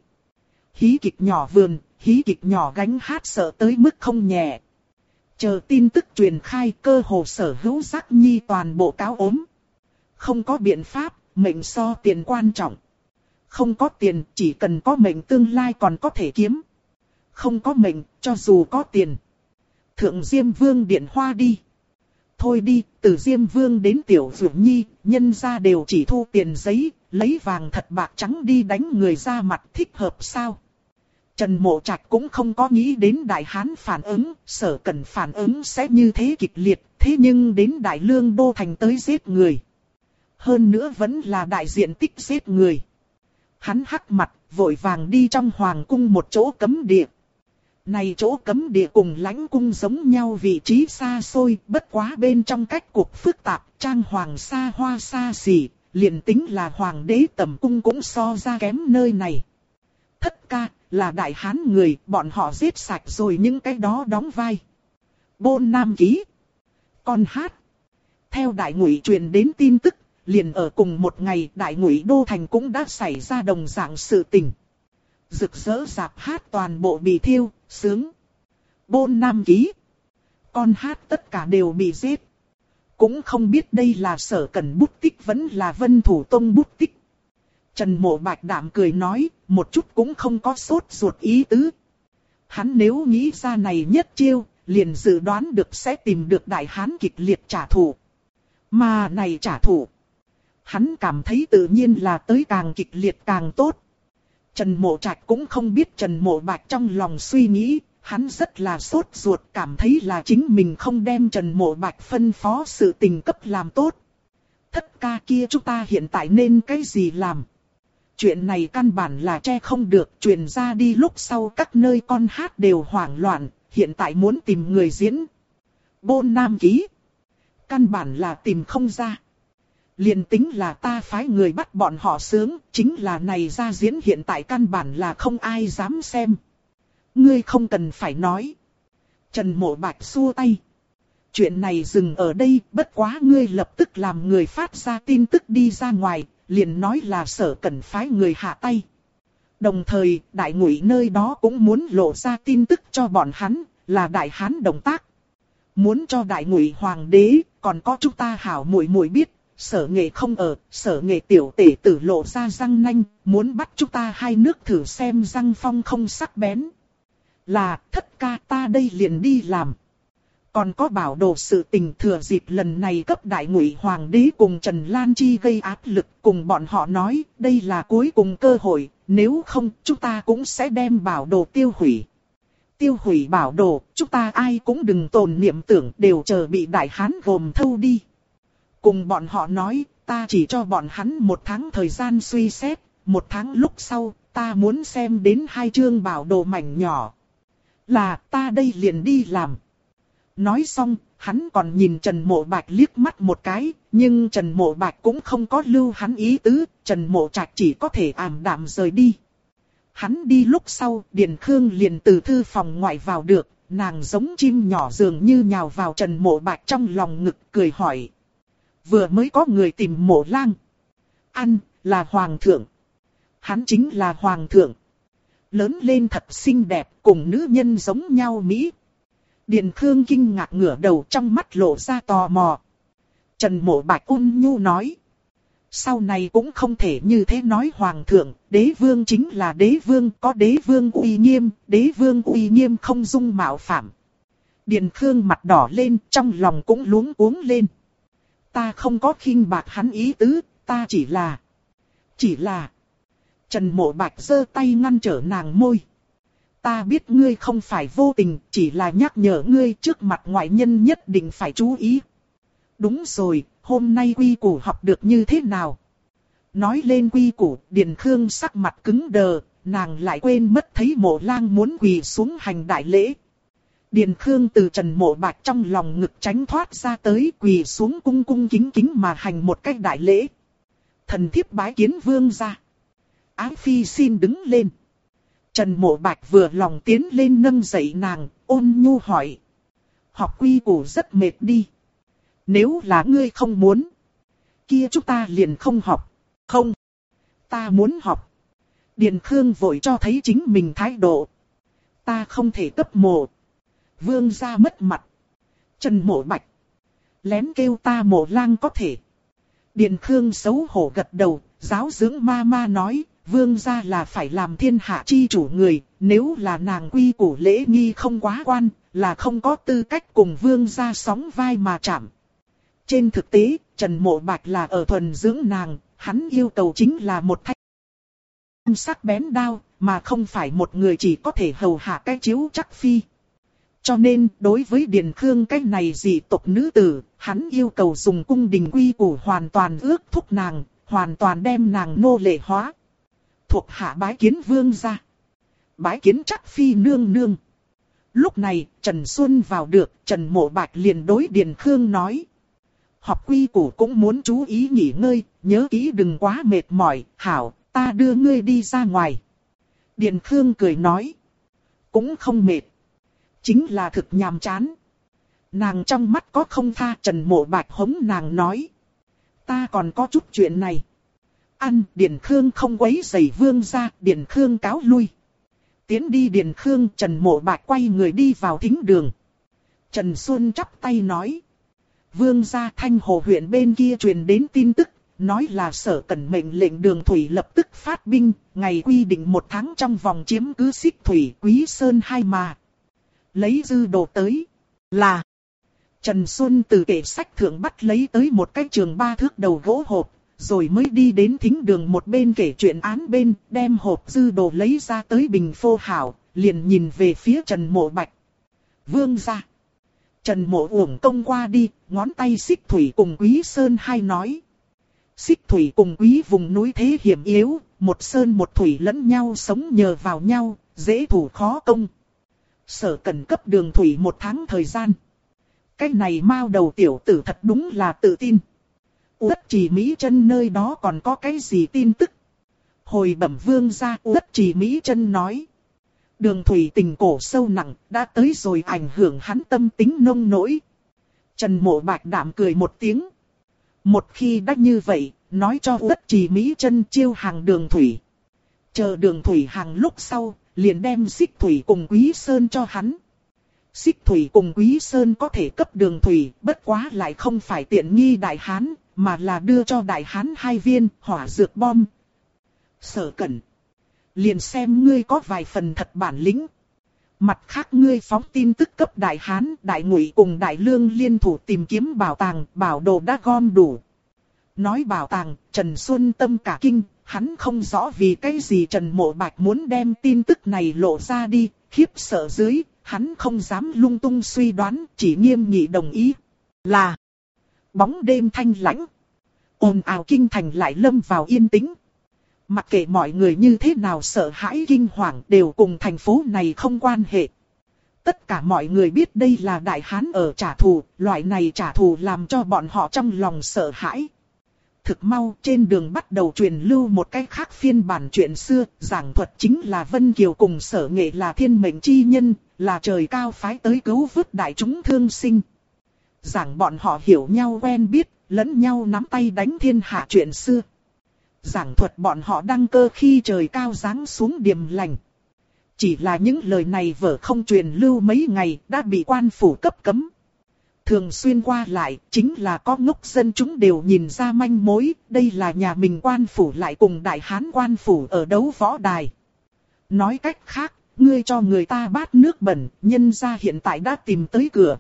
Speaker 1: Hí kịch nhỏ vườn, hí kịch nhỏ gánh hát sợ tới mức không nhẹ. Chờ tin tức truyền khai cơ hồ sở hữu giác nhi toàn bộ cáo ốm. Không có biện pháp, mệnh so tiền quan trọng. Không có tiền, chỉ cần có mệnh tương lai còn có thể kiếm. Không có mệnh, cho dù có tiền. Thượng Diêm Vương điện hoa đi. Thôi đi, từ Diêm Vương đến Tiểu Dược Nhi, nhân gia đều chỉ thu tiền giấy, lấy vàng thật bạc trắng đi đánh người ra mặt thích hợp sao? Trần Mộ Trạch cũng không có nghĩ đến Đại Hán phản ứng, Sở Cẩn phản ứng sẽ như thế kịch liệt, thế nhưng đến Đại Lương Đô Thành tới giết người. Hơn nữa vẫn là đại diện tích giết người. Hắn hắc mặt, vội vàng đi trong hoàng cung một chỗ cấm địa. Này chỗ cấm địa cùng lãnh cung giống nhau vị trí xa xôi, bất quá bên trong cách cuộc phức tạp, trang hoàng xa hoa xa xỉ, liền tính là hoàng đế tầm cung cũng so ra kém nơi này. Thất ca, là Đại Hán người, bọn họ giết sạch rồi những cái đó đóng vai. Bôn Nam Ký. Con hát. Theo Đại Ngụy truyền đến tin tức, liền ở cùng một ngày Đại Ngụy Đô Thành cũng đã xảy ra đồng dạng sự tình. Rực rỡ rạp hát toàn bộ bị thiêu, sướng. Bôn Nam Ký. Con hát tất cả đều bị giết. Cũng không biết đây là Sở Cẩn bút tích vẫn là Vân Thủ Tông bút tích. Trần Mộ Bạch đạm cười nói, một chút cũng không có sốt ruột ý tứ. Hắn nếu nghĩ ra này nhất chiêu, liền dự đoán được sẽ tìm được Đại Hán kịch liệt trả thù. Mà này trả thù, hắn cảm thấy tự nhiên là tới càng kịch liệt càng tốt. Trần Mộ Trạch cũng không biết Trần Mộ Bạch trong lòng suy nghĩ, hắn rất là sốt ruột, cảm thấy là chính mình không đem Trần Mộ Bạch phân phó sự tình cấp làm tốt. Thất ca kia chúng ta hiện tại nên cái gì làm? Chuyện này căn bản là che không được, truyền ra đi lúc sau các nơi con hát đều hoảng loạn, hiện tại muốn tìm người diễn. Bôn Nam Ký. Căn bản là tìm không ra. Liền tính là ta phái người bắt bọn họ sướng, chính là này ra diễn hiện tại căn bản là không ai dám xem. Ngươi không cần phải nói. Trần Mộ Bạch xua tay. Chuyện này dừng ở đây, bất quá ngươi lập tức làm người phát ra tin tức đi ra ngoài, liền nói là Sở Cẩn phái người hạ tay. Đồng thời, Đại Ngụy nơi đó cũng muốn lộ ra tin tức cho bọn hắn, là Đại Hán động tác. Muốn cho Đại Ngụy Hoàng đế, còn có chúng ta hảo muội muội biết, Sở Nghệ không ở, Sở Nghệ tiểu tể tử lộ ra răng nanh, muốn bắt chúng ta hai nước thử xem răng phong không sắc bén. Là, thất ca ta đây liền đi làm. Còn có bảo đồ sự tình thừa dịp lần này cấp Đại Ngụy Hoàng đế cùng Trần Lan Chi gây áp lực, cùng bọn họ nói, đây là cuối cùng cơ hội, nếu không chúng ta cũng sẽ đem bảo đồ tiêu hủy. Tiêu hủy bảo đồ, chúng ta ai cũng đừng tồn niệm tưởng, đều chờ bị Đại Hán gồm thâu đi. Cùng bọn họ nói, ta chỉ cho bọn hắn 1 tháng thời gian suy xét, 1 tháng lúc sau, ta muốn xem đến 2 chương bảo đồ mảnh nhỏ. Là ta đây liền đi làm. Nói xong, hắn còn nhìn Trần Mộ Bạch liếc mắt một cái, nhưng Trần Mộ Bạch cũng không có lưu hắn ý tứ, Trần Mộ Trạch chỉ có thể ảm đạm rời đi. Hắn đi lúc sau, Điền Khương liền từ thư phòng ngoại vào được, nàng giống chim nhỏ dường như nhào vào Trần Mộ Bạch trong lòng ngực cười hỏi. Vừa mới có người tìm Mộ Lang. Ăn, là Hoàng thượng. Hắn chính là Hoàng thượng. Lớn lên thật xinh đẹp, cùng nữ nhân giống nhau Mỹ. Điền Khương kinh ngạc ngửa đầu, trong mắt lộ ra tò mò. Trần Mộ Bạch ôn nhu nói. Sau này cũng không thể như thế nói Hoàng thượng, đế vương chính là đế vương, có đế vương uy nghiêm không dung mạo phạm. Điền Khương mặt đỏ lên, trong lòng cũng luống cuống lên. Ta không có khinh bạc hắn ý tứ, ta chỉ là... Trần Mộ Bạch giơ tay ngăn trở nàng môi. Ta biết ngươi không phải vô tình, chỉ là nhắc nhở ngươi trước mặt ngoại nhân nhất định phải chú ý. Đúng rồi, hôm nay quy củ học được như thế nào? Nói lên quy củ, Điền Khương sắc mặt cứng đờ, nàng lại quên mất thấy Mộ Lang muốn quỳ xuống hành đại lễ. Điền Khương từ Trần Mộ Bạch trong lòng ngực tránh thoát ra tới, quỳ xuống cung cung kính kính mà hành một cách đại lễ. Thần thiếp bái kiến vương gia. Ái phi xin đứng lên. Trần Mộ Bạch vừa lòng tiến lên nâng dậy nàng, ôn nhu hỏi. Học quy củ rất mệt đi. Nếu là ngươi không muốn, kia chúng ta liền không học. Không, ta muốn học. Điền Khương vội cho thấy chính mình thái độ. Ta không thể cấp Mộ vương gia mất mặt. Trần Mộ Bạch lén kêu ta Mộ Lang có thể. Điền Khương xấu hổ gật đầu, giáo dưỡng ma ma nói, vương gia là phải làm thiên hạ chi chủ người, nếu là nàng quy củ lễ nghi không quá quan, là không có tư cách cùng vương gia sóng vai mà chạm. Trên thực tế, Trần Mộ Bạch là ở thuần dưỡng nàng, hắn yêu cầu chính là một thanh sắc bén đao, mà không phải một người chỉ có thể hầu hạ cái chiếu chắc phi. Cho nên, đối với Điền Khương cái này dị tộc nữ tử, hắn yêu cầu dùng cung đình quy củ hoàn toàn ước thúc nàng, hoàn toàn đem nàng nô lệ hóa. Thuộc hạ bái kiến vương gia. Bái kiến chắc phi nương nương. Lúc này, Trần Xuân vào được, Trần Mộ Bạch liền đối Điền Khương nói. Học quy củ cũng muốn chú ý nghỉ ngơi, nhớ kỹ đừng quá mệt mỏi, hảo, ta đưa ngươi đi ra ngoài. Điền Khương cười nói. Cũng không mệt. Chính là thực nhàm chán. Nàng trong mắt có không tha. Trần Mộ Bạch hống nàng nói. Ta còn có chút chuyện này. Ăn, Điền Khương không quấy rầy vương gia, Điền Khương cáo lui. Tiến đi Điền Khương, Trần Mộ Bạch quay người đi vào thính đường. Trần Xuân chắp tay nói. Vương gia Thanh Hồ huyện bên kia truyền đến tin tức, nói là Sở Cẩn mệnh lệnh Đường Thủy lập tức phát binh, ngày quy định 1 tháng trong vòng chiếm cứ Xích Thủy, Quý Sơn hai mà. Lấy dư đồ tới, là. Trần Xuân từ kệ sách thượng bắt lấy tới một cái trường 3 thước đầu gỗ hộp, rồi mới đi đến thính đường một bên kể chuyện án bên, đem hộp dư đồ lấy ra tới bình phô hảo, liền nhìn về phía Trần Mộ Bạch. Vương gia. Trần Mộ uổng công qua đi, ngón tay Xích Thủy cùng Quý Sơn hai nói. Xích Thủy cùng Quý vùng núi thế hiểm yếu, một sơn một thủy lẫn nhau sống nhờ vào nhau, dễ thủ khó công. Sở Cần cấp Đường Thủy 1 tháng thời gian. Cái này mao đầu tiểu tử thật đúng là tự tin. Uất Trì Mỹ Chân nơi đó còn có cái gì tin tức? Hồi bẩm vương gia, Uất Trì Mỹ Chân nói. Đường Thủy tình cổ sâu nặng, đã tới rồi ảnh hưởng hắn tâm tính nông nỗi. Trần Mộ Bạch đạm cười một tiếng. Một khi đã như vậy, nói cho Uất Trì Mỹ Chân chiêu hàng Đường Thủy. Chờ Đường Thủy hàng lúc sau, liền đem Xích Thủy cùng Quý Sơn cho hắn. Xích Thủy cùng Quý Sơn có thể cấp Đường Thủy, bất quá lại không phải tiện nghi Đại Hán, mà là đưa cho Đại Hán 2 viên hỏa dược bom. Sở Cẩn. Liền xem ngươi có vài phần thật bản lĩnh. Mặt khác ngươi phóng tin tức cấp Đại Hán, Đại Ngụy cùng Đại Lương liên thủ tìm kiếm bảo tàng, bảo đồ đã gom đủ. Nói bảo tàng, Trần Xuân tâm cả kinh, hắn không rõ vì cái gì Trần Mộ Bạch muốn đem tin tức này lộ ra đi, khiếp sợ dưới, hắn không dám lung tung suy đoán, chỉ nghiêm nghị đồng ý. Là bóng đêm thanh lãnh, ồn ào kinh thành lại lâm vào yên tĩnh. Mặc kệ mọi người như thế nào sợ hãi kinh hoàng đều cùng thành phố này không quan hệ. Tất cả mọi người biết đây là Đại Hán ở trả thù, loại này trả thù làm cho bọn họ trong lòng sợ hãi. Thực mau trên đường bắt đầu truyền lưu một cái khác phiên bản chuyện xưa, giảng thuật chính là Vân Kiều cùng Sở Nghệ là thiên mệnh chi nhân, là trời cao phái tới cứu vớt đại chúng thương sinh. Giảng bọn họ hiểu nhau quen biết, lẫn nhau nắm tay đánh thiên hạ chuyện xưa. Giảng thuật bọn họ đăng cơ khi trời cao giáng xuống điềm lành. Chỉ là những lời này vở không truyền lưu mấy ngày đã bị quan phủ cấp cấm. Thường xuyên qua lại chính là có ngốc dân chúng đều nhìn ra manh mối, đây là nhà mình quan phủ lại cùng Đại Hán quan phủ ở đấu võ đài. Nói cách khác, ngươi cho người ta bát nước bẩn, nhân ra hiện tại đã tìm tới cửa.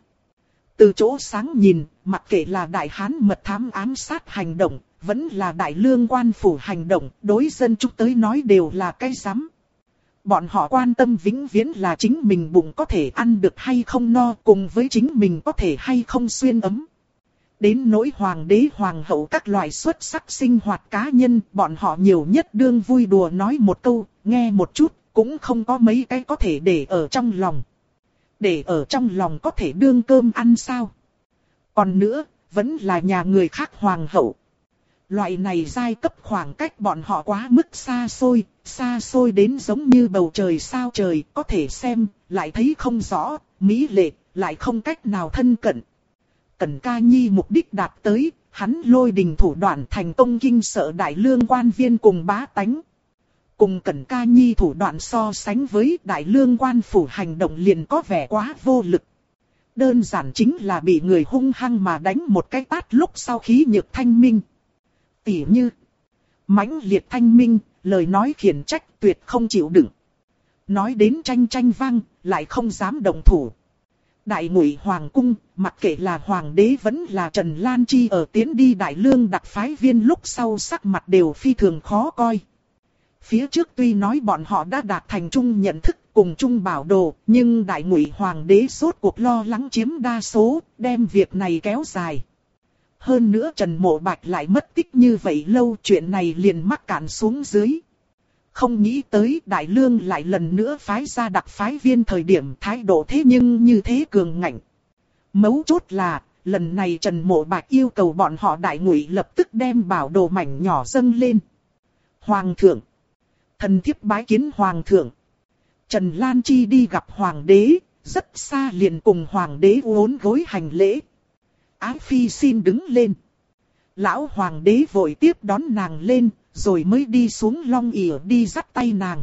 Speaker 1: Từ chỗ sáng nhìn, mặc kệ là Đại Hán mật thám ám sát hành động, vẫn là Đại Lương quan phủ hành động, đối dân chúng tới nói đều là cái rắm. Bọn họ quan tâm vĩnh viễn là chính mình bụng có thể ăn được hay không no, cùng với chính mình có thể hay không xuyên ấm. Đến nỗi hoàng đế hoàng hậu các loại xuất sắc sinh hoạt cá nhân, bọn họ nhiều nhất đương vui đùa nói một câu, nghe một chút, cũng không có mấy cái có thể để ở trong lòng. Để ở trong lòng có thể đương cơm ăn sao? Còn nữa, vẫn là nhà người khác hoàng hậu. Loại này giai cấp khoảng cách bọn họ quá mức xa xôi đến giống như bầu trời sao trời, có thể xem, lại thấy không rõ, mỹ lệ, lại không cách nào thân cận. Cẩn Ca Nhi mục đích đạt tới, hắn lôi đình thủ đoạn thành công kinh sợ Đại Lương quan viên cùng bá tánh. Cùng Cẩn Ca Nhi thủ đoạn so sánh với Đại Lương quan phủ hành động liền có vẻ quá vô lực. Đơn giản chính là bị người hung hăng mà đánh một cái tát lúc sau khí nhược thanh minh. Tỉ như, mãnh liệt thanh minh, lời nói khiển trách tuyệt không chịu đựng. Nói đến tranh vang, lại không dám động thủ. Đại Ngụy Hoàng cung, mặc kệ là Hoàng đế vẫn là Trần Lan Chi ở tiến đi Đại Lương đặc phái viên lúc sau sắc mặt đều phi thường khó coi. Phía trước tuy nói bọn họ đã đạt thành chung nhận thức cùng chung bảo đồ, nhưng Đại Ngụy Hoàng đế rốt cuộc lo lắng chiếm đa số, đem việc này kéo dài. Hơn nữa Trần Mộ Bạch lại mất tích như vậy lâu, chuyện này liền mắc cạn xuống dưới. Không nghĩ tới Đại Lương lại lần nữa phái ra đặc phái viên thời điểm thái độ thế nhưng như thế cường ngạnh. Mấu chốt là, lần này Trần Mộ Bạch yêu cầu bọn họ Đại Ngụy lập tức đem bảo đồ mảnh nhỏ dâng lên. Hoàng thượng, thần thiếp bái kiến Hoàng thượng. Trần Lan Chi đi gặp Hoàng đế, rất xa liền cùng Hoàng đế uốn gối hành lễ. Ái phi xin đứng lên. Lão Hoàng đế vội tiếp đón nàng lên, rồi mới đi xuống long ỉa đi dắt tay nàng.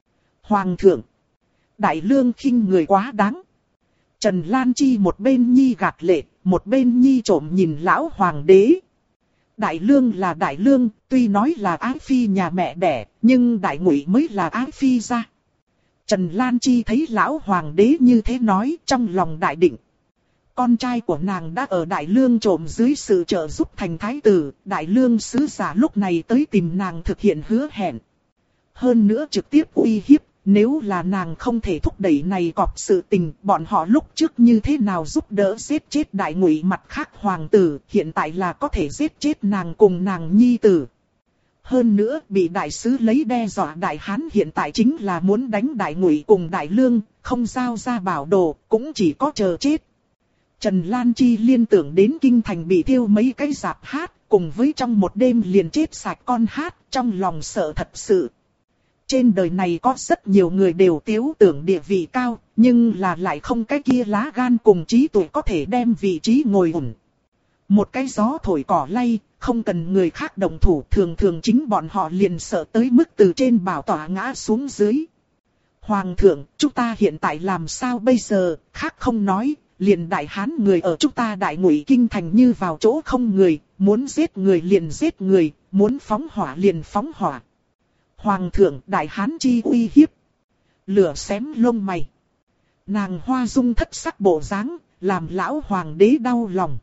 Speaker 1: Hoàng thượng, Đại Lương khinh người quá đáng. Trần Lan Chi một bên nhi gạt lệ, một bên nhi trộm nhìn lão Hoàng đế. Đại Lương là Đại Lương, tuy nói là ái phi nhà mẹ đẻ, nhưng Đại Ngụy mới là ái phi gia. Trần Lan Chi thấy lão Hoàng đế như thế nói, trong lòng đại định. Con trai của nàng đã ở Đại Lương trộm dưới sự trợ giúp thành thái tử, Đại Lương sứ giả lúc này tới tìm nàng thực hiện hứa hẹn. Hơn nữa trực tiếp uy hiếp, nếu là nàng không thể thúc đẩy này cọp sự tình, bọn họ lúc trước như thế nào giúp đỡ giết chết Đại Ngụy mặt khác hoàng tử, hiện tại là có thể giết chết nàng cùng nàng nhi tử. Hơn nữa bị đại sứ lấy đe dọa Đại Hán hiện tại chính là muốn đánh Đại Ngụy cùng Đại Lương, không giao ra bảo đồ, cũng chỉ có chờ chết. Trần Lan Chi liên tưởng đến kinh thành bị thiêu mấy cái rạp hát, cùng với trong một đêm liền chết sạch con hát, trong lòng sợ thật sự. Trên đời này có rất nhiều người đều tiếu tưởng địa vị cao, nhưng là lại không cái kia lá gan cùng trí tuệ có thể đem vị trí ngồi ổn. Một cái gió thổi cỏ lay, không cần người khác đồng thủ, thường thường chính bọn họ liền sợ tới mức từ trên bảo tọa ngã xuống dưới. Hoàng thượng, chúng ta hiện tại làm sao bây giờ, khác không nói. Liền Đại Hán người ở chúng ta Đại Ngụy kinh thành như vào chỗ không người, muốn giết người liền giết người, muốn phóng hỏa liền phóng hỏa. Hoàng thượng, Đại Hán chi uy hiếp. Lửa xém lông mày. Nàng hoa dung thất sắc bộ dáng, làm lão Hoàng đế đau lòng.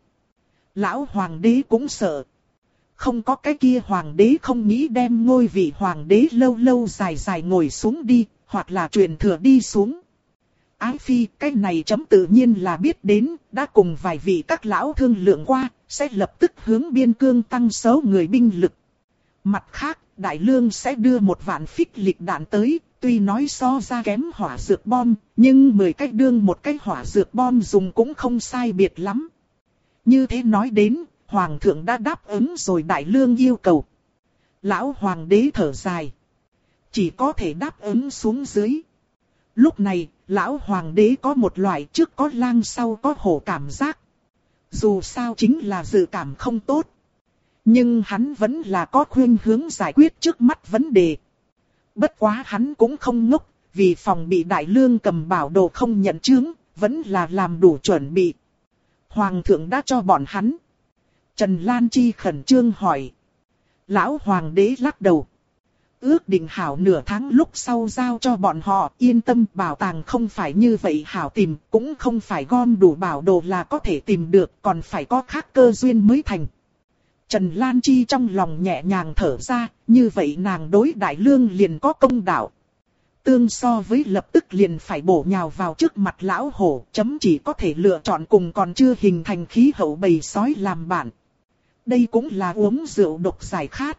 Speaker 1: Lão Hoàng đế cũng sợ. Không có cái kia Hoàng đế không nghĩ đem ngôi vị Hoàng đế lâu lâu dài dài ngồi xuống đi, hoặc là truyền thừa đi xuống. Ái phi, cái này chấm tự nhiên là biết đến, đã cùng vài vị các lão thương lượng qua, sẽ lập tức hướng biên cương tăng số người binh lực. Mặt khác, Đại Lương sẽ đưa 1 vạn phích lịch đạn tới, tuy nói so ra kém hỏa dược bom, nhưng 10 cách đương một cái hỏa dược bom dùng cũng không sai biệt lắm. Như thế nói đến, Hoàng thượng đã đáp ứng rồi Đại Lương yêu cầu. Lão Hoàng đế thở dài. Chỉ có thể đáp ứng xuống dưới. Lúc này, lão Hoàng đế có một loại trước có lang sau có hổ cảm giác. Dù sao chính là dự cảm không tốt. Nhưng hắn vẫn là có khuynh hướng giải quyết trước mắt vấn đề. Bất quá hắn cũng không ngốc, vì phòng bị Đại Lương cầm bảo đồ không nhận chướng, vẫn là làm đủ chuẩn bị. Hoàng thượng đã cho bọn hắn. Trần Lan Chi khẩn trương hỏi. Lão Hoàng đế lắc đầu. Ước định hảo nửa tháng lúc sau giao cho bọn họ, yên tâm, bảo tàng không phải như vậy hảo tìm, cũng không phải gom đủ bảo đồ là có thể tìm được, còn phải có khác cơ duyên mới thành. Trần Lan Chi trong lòng nhẹ nhàng thở ra, như vậy nàng đối Đại Lương liền có công đạo. Tương so với lập tức liền phải bổ nhào vào trước mặt lão hổ, chấm chỉ có thể lựa chọn cùng còn chưa hình thành khí hậu bầy sói làm bạn. Đây cũng là uống rượu độc giải khát.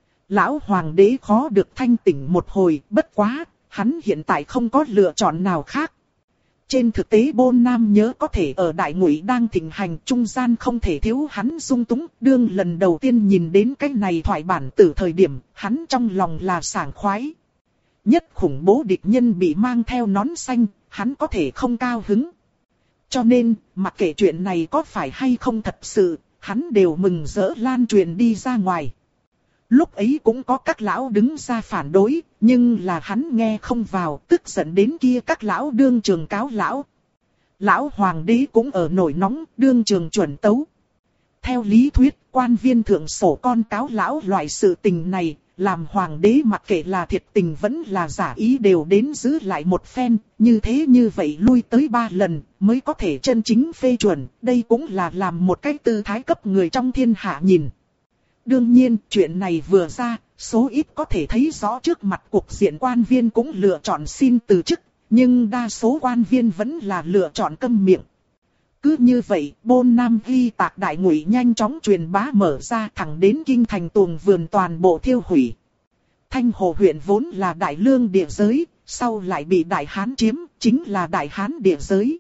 Speaker 1: Lão Hoàng đế khó được thanh tỉnh một hồi, bất quá, hắn hiện tại không có lựa chọn nào khác. Trên thực tế Bôn Nam nhớ có thể ở Đại Ngụy đang thịnh hành, trung gian không thể thiếu hắn dung túng, đương lần đầu tiên nhìn đến cái này thoại bản từ thời điểm, hắn trong lòng là sảng khoái. Nhất khủng bố địch nhân bị mang theo nón xanh, hắn có thể không cao hứng. Cho nên, mặc kệ chuyện này có phải hay không thật sự, hắn đều mừng rỡ lan truyền đi ra ngoài. Lúc ấy cũng có các lão đứng ra phản đối, nhưng là hắn nghe không vào, tức giận đến kia các lão đương trường cáo lão. Lão Hoàng đế cũng ở nổi nóng, đương trường chuẩn tấu. Theo lý thuyết, quan viên thượng sổ con cáo lão loại sự tình này, làm hoàng đế mặc kệ là thiệt tình vẫn là giả ý đều đến giữ lại một phen, như thế như vậy lui tới 3 lần mới có thể chân chính phê chuẩn, đây cũng là làm một cái tư thái cấp người trong thiên hạ nhìn. Đương nhiên, chuyện này vừa ra, số ít có thể thấy rõ trước mặt cục diện quan viên cũng lựa chọn xin từ chức, nhưng đa số quan viên vẫn là lựa chọn câm miệng. Cứ như vậy, Bôn Nam ghi tạc đại ngụy nhanh chóng truyền bá mở ra thẳng đến kinh thành tuồng vườn toàn bộ thiêu hủy. Thanh Hồ huyện vốn là đại lương địa giới, sau lại bị Đại Hán chiếm, chính là Đại Hán địa giới.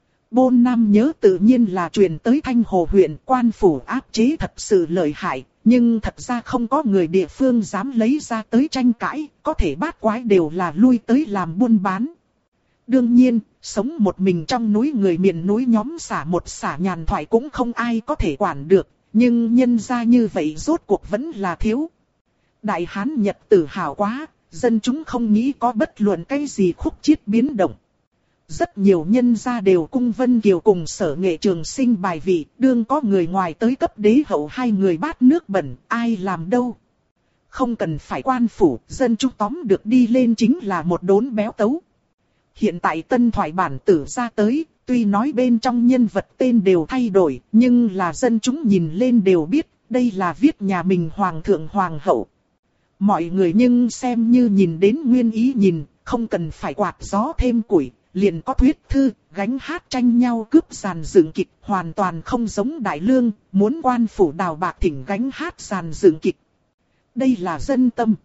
Speaker 1: Bôn Nam nhớ tự nhiên là truyền tới Thanh Hồ huyện, quan phủ áp chế thật sự lợi hại, nhưng thật ra không có người địa phương dám lấy ra tới tranh cãi, có thể bát quái đều là lui tới làm buôn bán. Đương nhiên, sống một mình trong núi người miền núi nhóm xả một xả nhàn thoại cũng không ai có thể quản được, nhưng nhân ra như vậy rốt cuộc vẫn là thiếu. Đại Hán Nhật tự hào quá, dân chúng không nghĩ có bất luận cái gì khúc chiết biến động. Rất nhiều nhân gia đều cung Vân Kiều cùng Sở Nghệ Trường Sinh bài vị, đương có người ngoài tới cấp đế hậu 2 người bát nước bẩn, ai làm đâu. Không cần phải quan phủ, dân chúng tóm được đi lên chính là một đốn béo tấu. Hiện tại tân thoại bản tử ra tới, tuy nói bên trong nhân vật tên đều thay đổi, nhưng là dân chúng nhìn lên đều biết, đây là viết nhà mình hoàng thượng hoàng hậu. Mọi người nhưng xem như nhìn đến nguyên ý nhìn, không cần phải quạt gió thêm củi, liền có thuyết thư, gánh hát tranh nhau cướp sàn dựng kịch, hoàn toàn không giống đại lương, muốn quan phủ đào bạc thỉnh gánh hát sàn dựng kịch. Đây là dân tâm.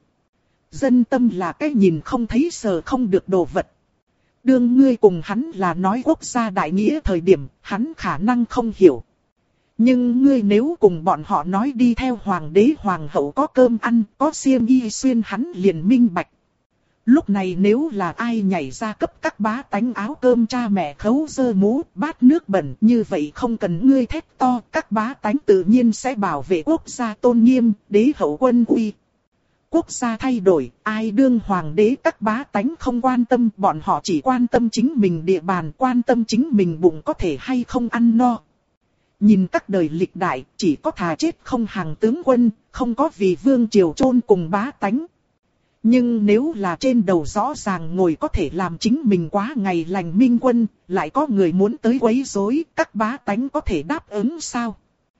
Speaker 1: Dân tâm là cái nhìn không thấy sờ không được đồ vật. Đương ngươi cùng hắn là nói quốc gia đại nghĩa thời điểm, hắn khả năng không hiểu. Nhưng ngươi nếu cùng bọn họ nói đi theo hoàng đế hoàng hậu có cơm ăn, có xiêm y xuyên hắn liền minh bạch. Lúc này nếu là ai nhảy ra cấp các bá tánh áo cơm cha mẹ khấu dơ mũ, bát nước bẩn, như vậy không cần ngươi thét to, các bá tánh tự nhiên sẽ bảo vệ quốc gia tôn nghiêm, đế hậu quân uy. Quốc gia thay đổi, ai đương hoàng đế các bá tánh không quan tâm, bọn họ chỉ quan tâm chính mình địa bàn, quan tâm chính mình bụng có thể hay không ăn no. Nhìn các đời lịch đại, chỉ có thà chết không hàng tướng quân, không có vì vương triều chôn cùng bá tánh. Nhưng nếu là trên đầu rõ ràng ngồi có thể làm chính mình quá ngày lành minh quân, lại có người muốn tới quấy rối, các bá tánh có thể đáp ứng sao?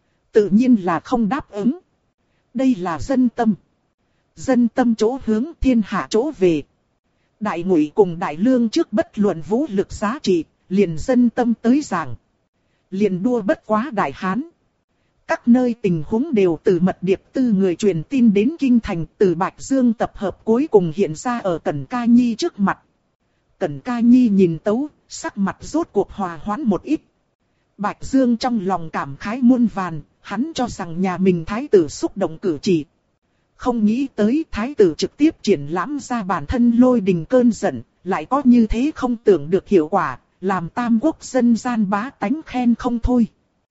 Speaker 1: Tự nhiên là không đáp ứng. Đây là dân tâm. Dân tâm chỗ hướng, thiên hạ chỗ về. Đại Ngụy cùng Đại Lương trước bất luận vũ lực giá trị, liền dân tâm tới giảng. Liền đua bất quá Đại Hán. Các nơi tình huống đều từ mật điệp tư người truyền tin đến kinh thành, từ Bạch Dương tập hợp cuối cùng hiện ra ở Cẩn Ca Nhi trước mặt. Cẩn Ca Nhi nhìn tấu, sắc mặt rốt cuộc hòa hoãn một ít. Bạch Dương trong lòng cảm khái muôn vàn, hắn cho rằng nhà mình thái tử xúc động cử chỉ. Không nghĩ tới thái tử trực tiếp triển lãm ra bản thân lôi đình cơn giận, lại có như thế không tưởng được hiệu quả, làm tam quốc dân gian bá tánh khen không thôi.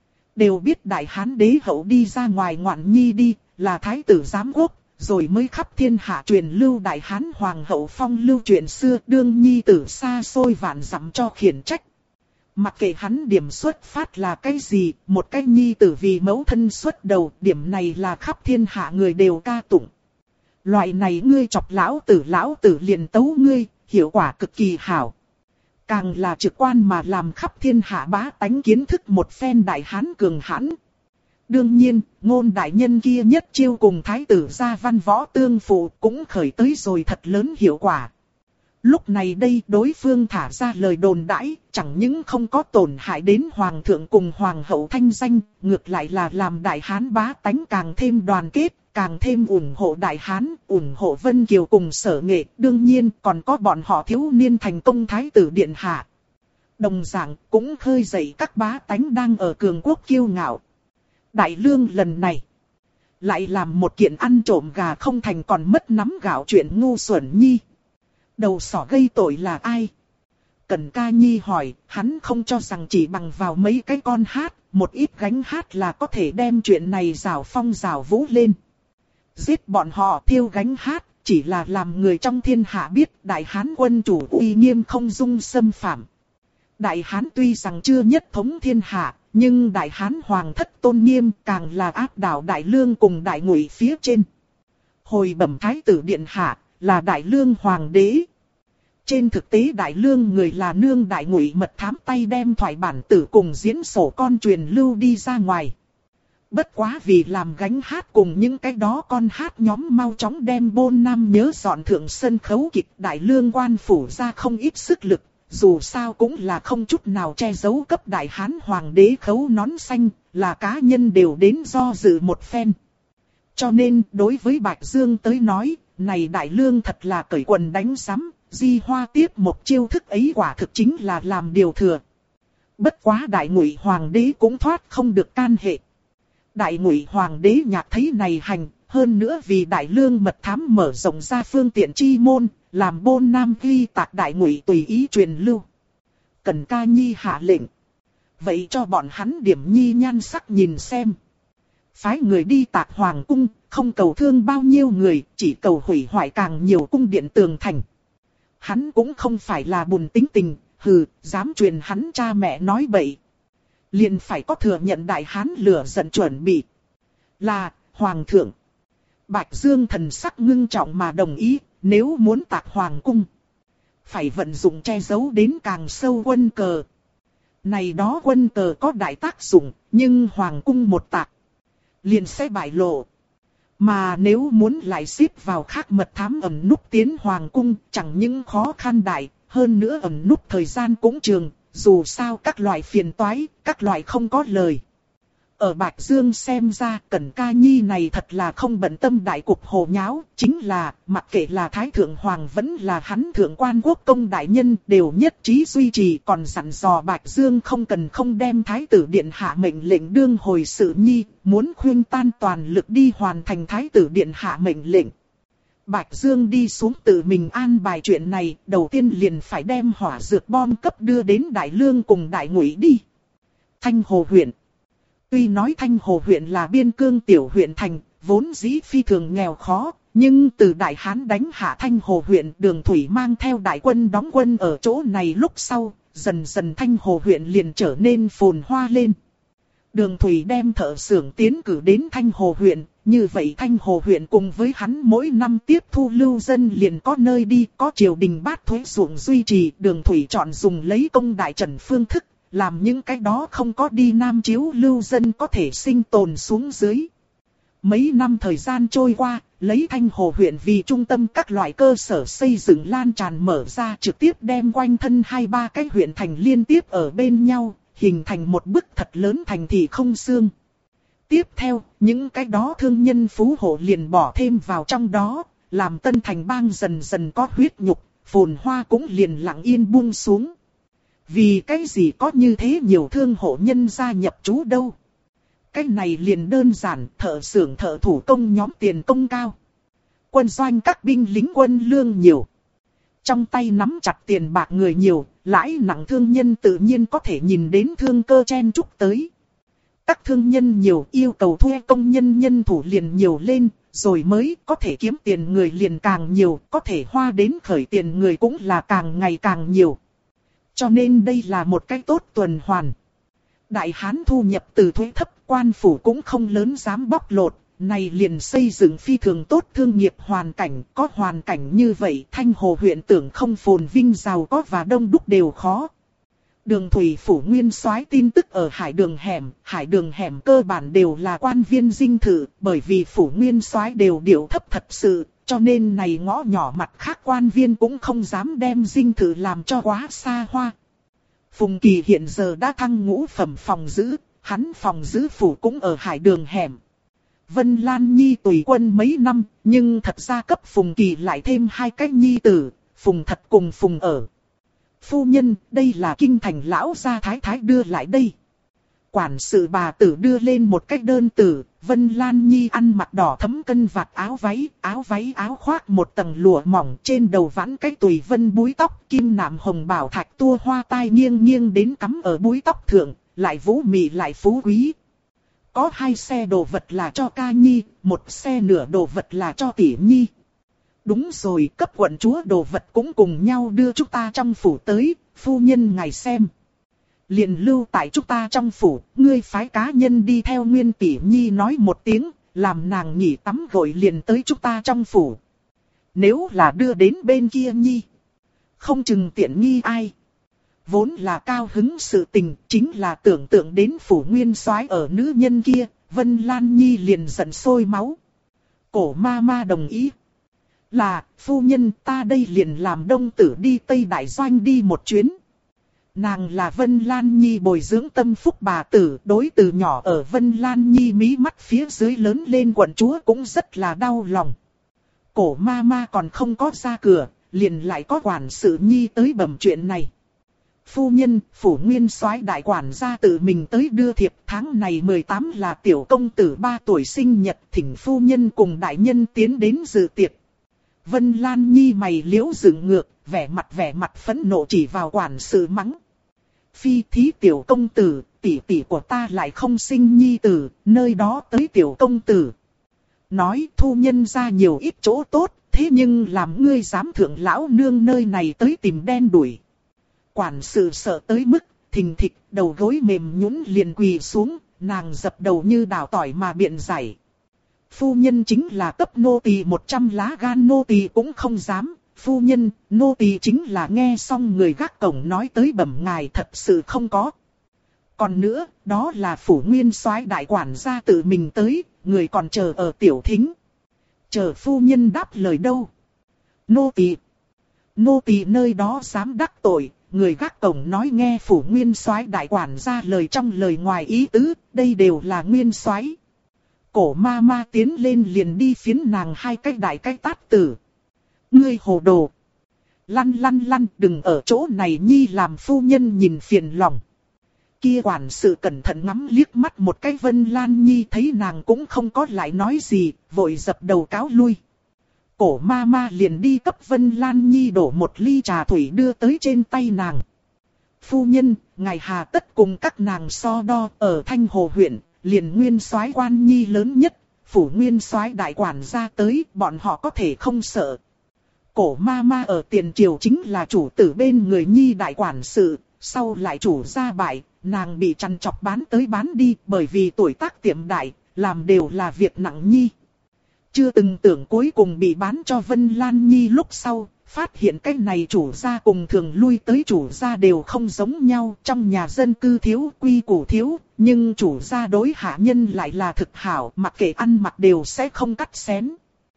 Speaker 1: Đều biết Đại Hán đế hậu đi ra ngoài ngoạn nhi đi, là thái tử giám quốc, rồi mới khắp thiên hạ truyền lưu Đại Hán hoàng hậu phong lưu chuyện xưa, đương nhi tử xa xôi vạn dặm cho khiển trách. Mặc kệ hắn điểm xuất phát là cái gì, một cái nhi tử vì mẫu thân xuất đầu, điểm này là khắp thiên hạ người đều ca tụng. Loại này ngươi chọc lão tử liền tấu ngươi, hiệu quả cực kỳ hảo. Càng là trực quan mà làm khắp thiên hạ bá tánh kiến thức một phen Đại Hán cường hãn. Đương nhiên, Ngôn đại nhân kia nhất chiêu cùng thái tử gia văn võ tương phụ cũng khởi tới rồi thật lớn hiệu quả. Lúc này đây đối phương thả ra lời đồn đãi, chẳng những không có tổn hại đến hoàng thượng cùng hoàng hậu thanh danh, ngược lại là làm Đại Hán bá tánh càng thêm đoàn kết, càng thêm ủng hộ Đại Hán, ủng hộ Vân Kiều cùng Sở Nghệ, đương nhiên còn có bọn họ thiếu niên thành công thái tử điện hạ. Đồng dạng cũng khơi dậy các bá tánh đang ở cường quốc kiêu ngạo. Đại Lương lần này lại làm một kiện ăn trộm gà không thành còn mất nắm gạo chuyện ngu xuẩn nhi. Đầu sỏ gây tội là ai? Cẩn Ca Nhi hỏi, hắn không cho rằng chỉ bằng vào mấy cái con hát, một ít gánh hát là có thể đem chuyện này rào phong rào vũ lên. Giết bọn họ thiêu gánh hát, chỉ là làm người trong thiên hạ biết Đại Hán quân chủ uy nghiêm không dung xâm phạm. Đại Hán tuy rằng chưa nhất thống thiên hạ, nhưng Đại Hán Hoàng thất tôn nghiêm càng là áp đảo Đại Lương cùng Đại Ngụy phía trên. Hồi bẩm Thái tử Điện Hạ, là Đại Lương Hoàng đế. Trên thực tế Đại Lương người là nương Đại Ngụy mật thám tay đem thoại bản tử cùng diễn sổ con truyền lưu đi ra ngoài. Bất quá vì làm gánh hát cùng những cái đó con hát nhóm mau chóng đem Bôn Nam nhớ dọn thượng sân khấu kịch, Đại Lương quan phủ ra không ít sức lực, dù sao cũng là không chút nào che giấu cấp Đại Hán Hoàng đế khấu nón xanh, là cá nhân đều đến do dự một phen. Cho nên đối với Bạch Dương tới nói, này Đại Lương thật là cởi quần đánh sắm, Di Hoa tiếp một chiêu thức ấy quả thực chính là làm điều thừa. Bất quá Đại Ngụy Hoàng đế cũng thoát không được can hệ. Đại Ngụy Hoàng đế nhạc thấy này hành, hơn nữa vì Đại Lương mật thám mở rộng ra phương tiện chi môn, làm Bôn Nam ghi tạc Đại Ngụy tùy ý truyền lưu. Cẩn Ca Nhi hạ lệnh. Vậy cho bọn hắn điểm nhi nhan sắc nhìn xem. Phái người đi tạc Hoàng cung, không cầu thương bao nhiêu người, chỉ cầu hủy hoại càng nhiều cung điện tường thành. Hắn cũng không phải là bùn tính tình, dám truyền hắn cha mẹ nói bậy. Liền phải có thừa nhận Đại Hán lửa giận chuẩn bị. Là, Hoàng thượng. Bạch Dương thần sắc ngưng trọng mà đồng ý, nếu muốn tạc Hoàng cung. Phải vận dụng che giấu đến càng sâu quân cờ. Này đó quân cờ có đại tác dụng, nhưng Hoàng cung một tạc. Liền sẽ bại lộ. Mà nếu muốn lại xếp vào khác mật thám ẩn núp tiến Hoàng cung, chẳng những khó khăn đại, hơn nữa ẩn núp thời gian cũng trường. Dù sao các loại phiền toái, các loại không có lời. Ở Bạch Dương xem ra Cẩn Ca Nhi này thật là không bận tâm đại cục hồ nháo. Chính là, mặc kệ là Thái Thượng Hoàng vẫn là hắn Thượng Quan Quốc công đại nhân đều nhất trí duy trì. Còn dặn dò Bạch Dương không cần không đem Thái tử Điện Hạ mệnh lệnh đương hồi sự nhi. Muốn khuyên tan toàn lực đi hoàn thành Thái tử Điện Hạ mệnh lệnh. Bạch Dương đi xuống tự mình an bài chuyện này, đầu tiên liền phải đem hỏa dược bom cấp đưa đến Đại Lương cùng Đại Ngụy đi. Thanh Hồ huyện. Tuy nói Thanh Hồ huyện là biên cương tiểu huyện thành, vốn dĩ phi thường nghèo khó, nhưng từ Đại Hán đánh hạ Thanh Hồ huyện, Đường Thủy mang theo đại quân đóng quân ở chỗ này lúc sau, dần dần Thanh Hồ huyện liền trở nên phồn hoa lên. Đường Thủy đem thợ xưởng tiến cử đến Thanh Hồ huyện, như vậy Thanh Hồ huyện cùng với hắn mỗi năm tiếp thu lưu dân liền có nơi đi, có triều đình bát thuế ruộng duy trì. Đường Thủy chọn dùng lấy công đại trần phương thức, làm những cái đó không có đi Nam chiếu lưu dân có thể sinh tồn xuống dưới. Mấy năm thời gian trôi qua, lấy Thanh Hồ huyện vì trung tâm các loại cơ sở xây dựng lan tràn mở ra, trực tiếp đem quanh thân 2-3 cái huyện thành liên tiếp ở bên nhau, hình thành một bức thật lớn thành thị không xương. Tiếp theo, những cái đó thương nhân phú hộ liền bỏ thêm vào trong đó, làm Tân Thành bang dần dần có huyết nhục, phồn hoa cũng liền lặng yên buông xuống. Vì cái gì có như thế nhiều thương hộ nhân gia nhập trú đâu? Cái này liền đơn giản, thợ xưởng thợ thủ công nhóm tiền công cao. Quân doanh các binh lính quân lương nhiều. Trong tay nắm chặt tiền bạc người nhiều, lãi nặng thương nhân tự nhiên có thể nhìn đến thương cơ chen chúc tới. Các thương nhân nhiều yêu cầu thuê công nhân nhân thủ liền nhiều lên, rồi mới có thể kiếm tiền người liền càng nhiều, có thể hoa đến khởi tiền người cũng là càng ngày càng nhiều. Cho nên đây là một cách tốt tuần hoàn. Đại Hán thu nhập từ thuế thấp, quan phủ cũng không lớn dám bóc lột, này liền xây dựng phi thường tốt thương nghiệp hoàn cảnh. Có hoàn cảnh như vậy, Thanh Hồ huyện tưởng không phồn vinh giàu có và đông đúc đều khó. Đường Thủy phủ nguyên soái tin tức ở Hải Đường hẻm cơ bản đều là quan viên dinh thự, bởi vì phủ nguyên soái đều điệu thấp thật sự, cho nên này ngõ nhỏ mặt khác quan viên cũng không dám đem dinh thự làm cho quá xa hoa. Phùng Kỳ hiện giờ đã thăng ngũ phẩm phòng giữ, hắn phòng giữ phủ cũng ở Hải Đường hẻm. Vân Lan Nhi tùy quân mấy năm, nhưng thật ra cấp Phùng Kỳ lại thêm 2 cái nhi tử, Phùng Thật cùng Phùng Ở. Phu nhân, đây là kinh thành lão gia thái thái đưa lại đây. Quản sự bà tử đưa lên một cái đơn tử, Vân Lan Nhi ăn mặc đỏ thấm cân vạt áo khoác một tầng lụa mỏng, trên đầu vãn cái tùy vân búi tóc, kim nạm hồng bảo thạch tua hoa tai nghiêng nghiêng đến cắm ở búi tóc thượng, lại vũ mị lại phú quý. Có 2 xe đồ vật là cho ca nhi, 1 xe nửa đồ vật là cho tỷ nhi. Đúng rồi, cấp quận chúa đồ vật cũng cùng nhau đưa chúng ta trong phủ tới, phu nhân ngài xem. liền lưu tại chúng ta trong phủ, ngươi phái cá nhân đi theo Nguyên tỷ nhi nói một tiếng, làm nàng nghỉ tắm gội liền tới chúng ta trong phủ. Nếu là đưa đến bên kia nhi, không chừng tiện nghi ai. Vốn là cao hứng sự tình, chính là tưởng tượng đến phủ nguyên soái ở nữ nhân kia, Vân Lan Nhi liền giận sôi máu. Cổ ma ma đồng ý. Là, phu nhân ta đây liền làm đông tử đi Tây Đại Doanh đi một chuyến. Nàng là Vân Lan Nhi bồi dưỡng tâm phúc bà tử, đối từ nhỏ ở Vân Lan Nhi mí mắt phía dưới lớn lên quận chúa cũng rất là đau lòng. Cổ ma ma còn không có ra cửa, liền lại có quản sự Nhi tới bẩm chuyện này. Phu nhân, phủ nguyên soái đại quản gia tự mình tới đưa thiệp, tháng này 18 là tiểu công tử 3 tuổi sinh nhật, thỉnh phu nhân cùng đại nhân tiến đến dự tiệc. Vân Lan Nhi mày liễu dựng ngược, vẻ mặt phẫn nộ chỉ vào quản sự mắng. Phi thí tiểu công tử, tỷ tỷ của ta lại không sinh nhi tử, nơi đó tới tiểu công tử. Nói thu nhân ra nhiều ít chỗ tốt, thế nhưng làm ngươi dám thượng lão nương nơi này tới tìm đen đuổi. Quản sự sợ tới mức, thình thịch, đầu gối mềm nhũn liền quỳ xuống, nàng dập đầu như đào tỏi mà biện giải. Phu nhân chính là cấp nô tỳ 100 lá gan nô tỳ cũng không dám. Phu nhân, nô tỳ chính là nghe xong người gác cổng nói tới bẩm ngài thật sự không có. Còn nữa, đó là phủ nguyên soái đại quản gia tự mình tới, người còn chờ ở tiểu thính. Chờ phu nhân đáp lời đâu? Nô tỳ nơi đó dám đắc tội, người gác cổng nói nghe phủ nguyên soái đại quản gia lời trong lời ngoài ý tứ, đây đều là nguyên soái. Cổ ma ma tiến lên liền đi phiến nàng 2 cái đại cái tát tử. Ngươi hồ đồ. Lăn, đừng ở chỗ này nhi làm phu nhân nhìn phiền lòng. Kia quản sự cẩn thận ngắm liếc mắt một cái Vân Lan Nhi thấy nàng cũng không có lại nói gì, vội dập đầu cáo lui. Cổ ma ma liền đi cấp Vân Lan Nhi đổ một ly trà thủy đưa tới trên tay nàng. Phu nhân, ngài hà tất cùng các nàng so đo ở Thanh Hồ huyện, liền nguyên soái quan nhi lớn nhất, phủ nguyên soái đại quản gia tới, bọn họ có thể không sợ. Cổ ma ma ở tiền triều chính là chủ tử bên người nhi đại quản sự, sau lại chủ gia bại, nàng bị chăn chọc bán tới bán đi bởi vì tuổi tác tiệm đại, làm đều là việc nặng nhi. Chưa từng tưởng cuối cùng bị bán cho Vân Lan Nhi lúc sau, phát hiện cái này chủ gia cùng thường lui tới chủ gia đều không giống nhau, trong nhà dân cư thiếu, quy củ thiếu, nhưng chủ gia đối hạ nhân lại là thực hảo, mặc kệ ăn mặc đều sẽ không cắt xén.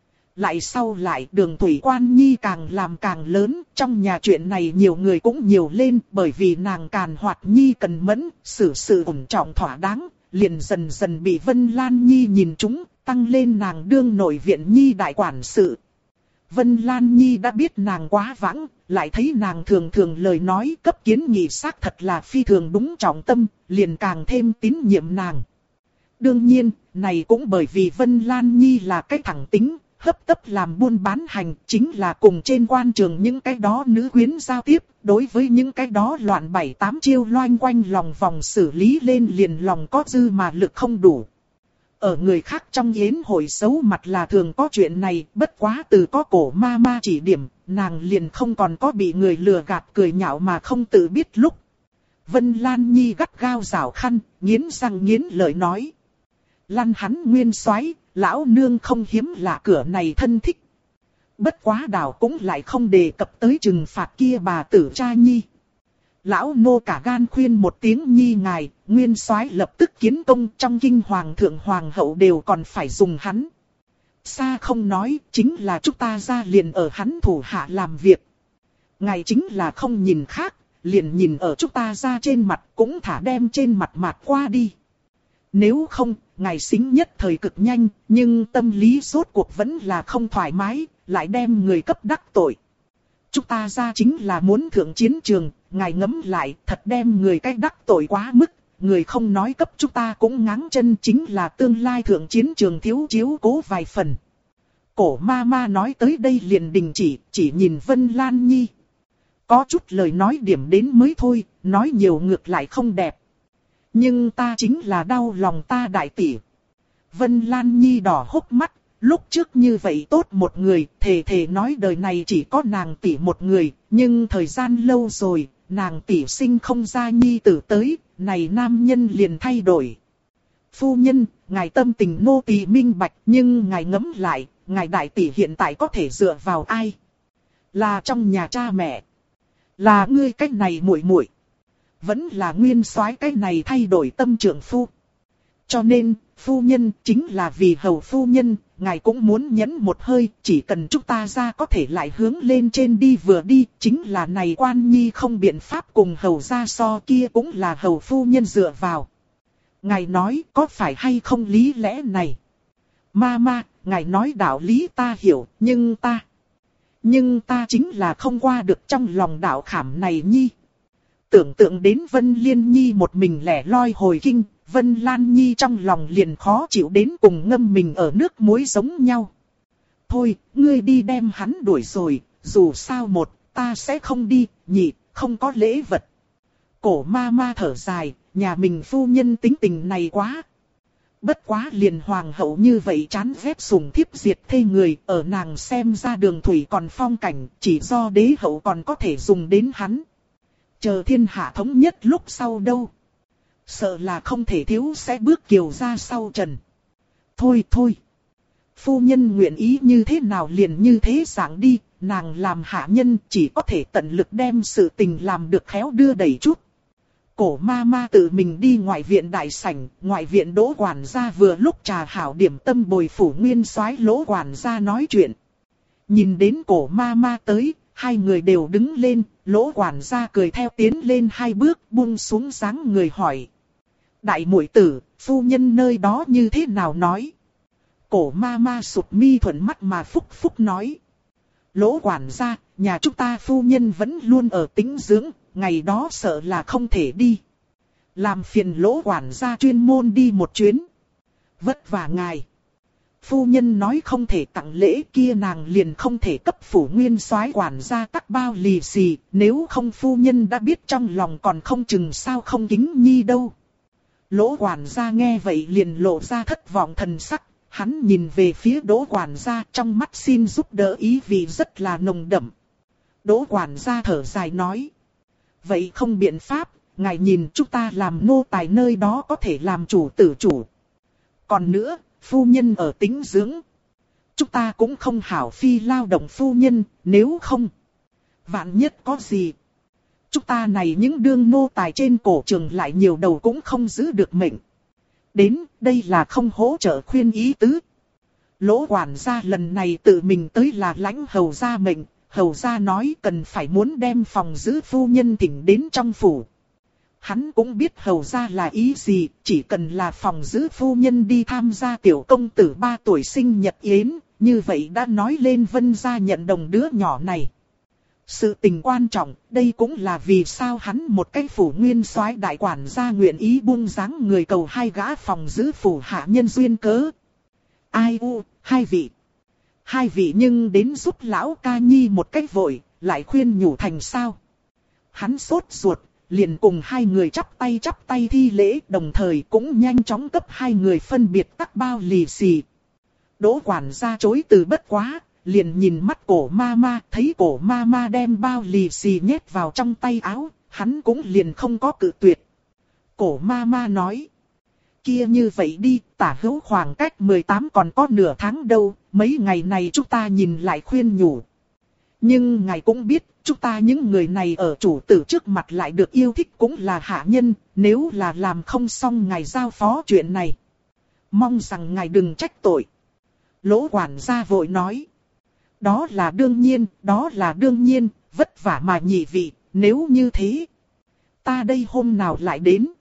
Speaker 1: Lại sau lại Đường Thủy Quan Nhi càng làm càng lớn, trong nhà chuyện này nhiều người cũng nhiều lên, bởi vì nàng càn hoạt Nhi cần mẫn, xử sự ổn trọng thỏa đáng, liền dần dần bị Vân Lan Nhi nhìn trúng, tăng lên nàng đương nội viện Nhi đại quản sự. Vân Lan Nhi đã biết nàng quá vãng, lại thấy nàng thường thường lời nói cấp kiến nghị xác thật là phi thường đúng trọng tâm, liền càng thêm tín nhiệm nàng. Đương nhiên, này cũng bởi vì Vân Lan Nhi là cái thẳng tính, hấp tấp làm buôn bán hành, chính là cùng trên quan trường những cái đó nữ quyến giao tiếp, đối với những cái đó loạn 7-8 chiêu loanh quanh lòng vòng xử lý lên liền lòng có dư mà lực không đủ. Ở người khác trong yến hội xấu mặt là thường có chuyện này, bất quá từ có cổ ma ma chỉ điểm, nàng liền không còn có bị người lừa gạt cười nhạo mà không tự biết lúc. Vân Lan Nhi gắt gao rảo khăn, nghiến răng nghiến lợi nói. Lăn hắn nguyên soái, lão nương không hiếm lạ cửa này thân thích. Bất quá đảo cũng lại không đề cập tới trừng phạt kia bà tử cha Nhi. Lão nô cả gan khuyên một tiếng Nhi ngài, nguyên soái lập tức kiến công, trong kinh hoàng thượng hoàng hậu đều còn phải dùng hắn. Xa không nói, chính là chúng ta ra liền ở hắn thủ hạ làm việc. Ngài chính là không nhìn khác, liền nhìn ở chúng ta ra trên mặt cũng thả đem trên mặt mạt qua đi. Nếu không, ngài xính nhất thời cực nhanh, nhưng tâm lý rốt cuộc vẫn là không thoải mái, lại đem người cấp đắc tội. Chúng ta ra chính là muốn thượng chiến trường, ngài ngẫm lại, thật đem người cách đắc tội quá mức, người không nói cấp chúng ta cũng ngáng chân, chính là tương lai thượng chiến trường thiếu chiếu cố vài phần. Cổ ma ma nói tới đây liền đình chỉ nhìn Vân Lan Nhi. Có chút lời nói điểm đến mới thôi, nói nhiều ngược lại không đẹp. Nhưng ta chính là đau lòng ta đại tỷ. Vân Lan Nhi đỏ hốc mắt, lúc trước như vậy tốt một người, thề nói đời này chỉ có nàng tỷ một người, nhưng thời gian lâu rồi, nàng tỷ sinh không ra nhi tử tới, này nam nhân liền thay đổi. Phu nhân, ngài tâm tình nô tỳ minh bạch, nhưng ngài ngẫm lại, ngài đại tỷ hiện tại có thể dựa vào ai? Là trong nhà cha mẹ? Là ngươi cách này muội muội? Vẫn là nguyên soái cái này thay đổi tâm trưởng phu? Cho nên, phu nhân, chính là vì hầu phu nhân, ngài cũng muốn nhẫn một hơi, chỉ cần chúng ta ra có thể lại hướng lên trên đi vừa đi, chính là này quan nhi không biện pháp cùng hầu ra so, kia cũng là hầu phu nhân dựa vào. Ngài nói có phải hay không lý lẽ này? Ma, ngài nói đạo lý ta hiểu, nhưng ta chính là không qua được trong lòng đạo khảm này nhi. Tưởng tượng đến Vân Liên Nhi một mình lẻ loi hồi kinh, Vân Lan Nhi trong lòng liền khó chịu đến cùng ngâm mình ở nước muối giống nhau. Thôi, ngươi đi đem hắn đuổi rồi, dù sao một, ta sẽ không đi, nhị, không có lễ vật. Cổ ma thở dài, nhà mình phu nhân tính tình này quá. Bất quá liền hoàng hậu như vậy chán ghét sủng thiếp diệt thê người, ở nàng xem ra đường thủy còn phong cảnh, chỉ do đế hậu còn có thể dùng đến hắn. Chờ thiên hạ thống nhất lúc sau đâu. Sợ là không thể thiếu sẽ bước kiều ra sau trần. Thôi. Phu nhân nguyện ý như thế nào liền như thế dạng đi, nàng làm hạ nhân chỉ có thể tận lực đem sự tình làm được khéo đưa đẩy chút. Cổ ma tự mình đi ngoại viện đại sảnh, ngoại viện Đỗ quản gia vừa lúc trà hảo điểm tâm bồi phủ nguyên soái Lỗ quản gia nói chuyện. Nhìn đến cổ ma tới, hai người đều đứng lên, Lỗ quản gia cười theo tiến lên hai bước buông xuống dáng người hỏi. Đại muội tử, phu nhân nơi đó như thế nào nói? Cổ ma sụp mi thuận mắt mà phúc nói. Lỗ quản gia, nhà chúng ta phu nhân vẫn luôn ở tĩnh dưỡng, ngày đó sợ là không thể đi. Làm phiền Lỗ quản gia chuyên môn đi một chuyến. Vất vả ngài. Phu nhân nói không thể tặng lễ kia nàng liền không thể cấp phủ nguyên soái quản gia tắc bao lì xì, nếu không phu nhân đã biết trong lòng còn không chừng sao không kính nhi đâu. Lỗ quản gia nghe vậy liền lộ ra thất vọng thần sắc, hắn nhìn về phía Đỗ quản gia trong mắt xin giúp đỡ ý vì rất là nồng đậm. Đỗ quản gia thở dài nói. Vậy không biện pháp, ngài nhìn chúng ta làm nô tài nơi đó có thể làm chủ tử chủ. Còn nữa, phu nhân ở tĩnh dưỡng. Chúng ta cũng không hảo phi lao động phu nhân, nếu không. Vạn nhất có gì. Chúng ta này những đương nô tài trên cổ trường lại nhiều đầu cũng không giữ được mệnh. Đến, đây là không hỗ trợ khuyên ý tứ. Lỗ quản gia lần này tự mình tới là lãnh hầu gia mệnh. Hầu gia nói cần phải muốn đem phòng giữ phu nhân thỉnh đến trong phủ. Hắn cũng biết hầu gia là ý gì, chỉ cần là phòng giữ phu nhân đi tham gia tiểu công tử 3 tuổi sinh nhật yến, như vậy đã nói lên Vân gia nhận đồng đứa nhỏ này. Sự tình quan trọng, đây cũng là vì sao hắn một cái phủ nguyên soái đại quản gia nguyện ý buông dáng người cầu hai gã phòng giữ phủ hạ nhân duyên cớ. Ai u, hai vị nhưng đến giúp lão ca nhi một cách vội, lại khuyên nhủ thành sao. Hắn sốt ruột, liền cùng hai người chắp tay thi lễ, đồng thời cũng nhanh chóng cấp hai người phân biệt tắc bao lì xì. Đỗ quản gia chối từ bất quá, liền nhìn mắt cổ ma, thấy cổ ma đem bao lì xì nhét vào trong tay áo, hắn cũng liền không có cự tuyệt. Cổ ma nói. Kia như vậy đi, tả hữu khoảng cách 18 còn có nửa tháng đâu, mấy ngày này chúng ta nhìn lại khuyên nhủ. Nhưng ngài cũng biết, chúng ta những người này ở chủ tử trước mặt lại được yêu thích cũng là hạ nhân, nếu là làm không xong ngài giao phó chuyện này. Mong rằng ngài đừng trách tội. Lỗ quản gia vội nói. Đó là đương nhiên, vất vả mà nhị vị, nếu như thế. Ta đây hôm nào lại đến.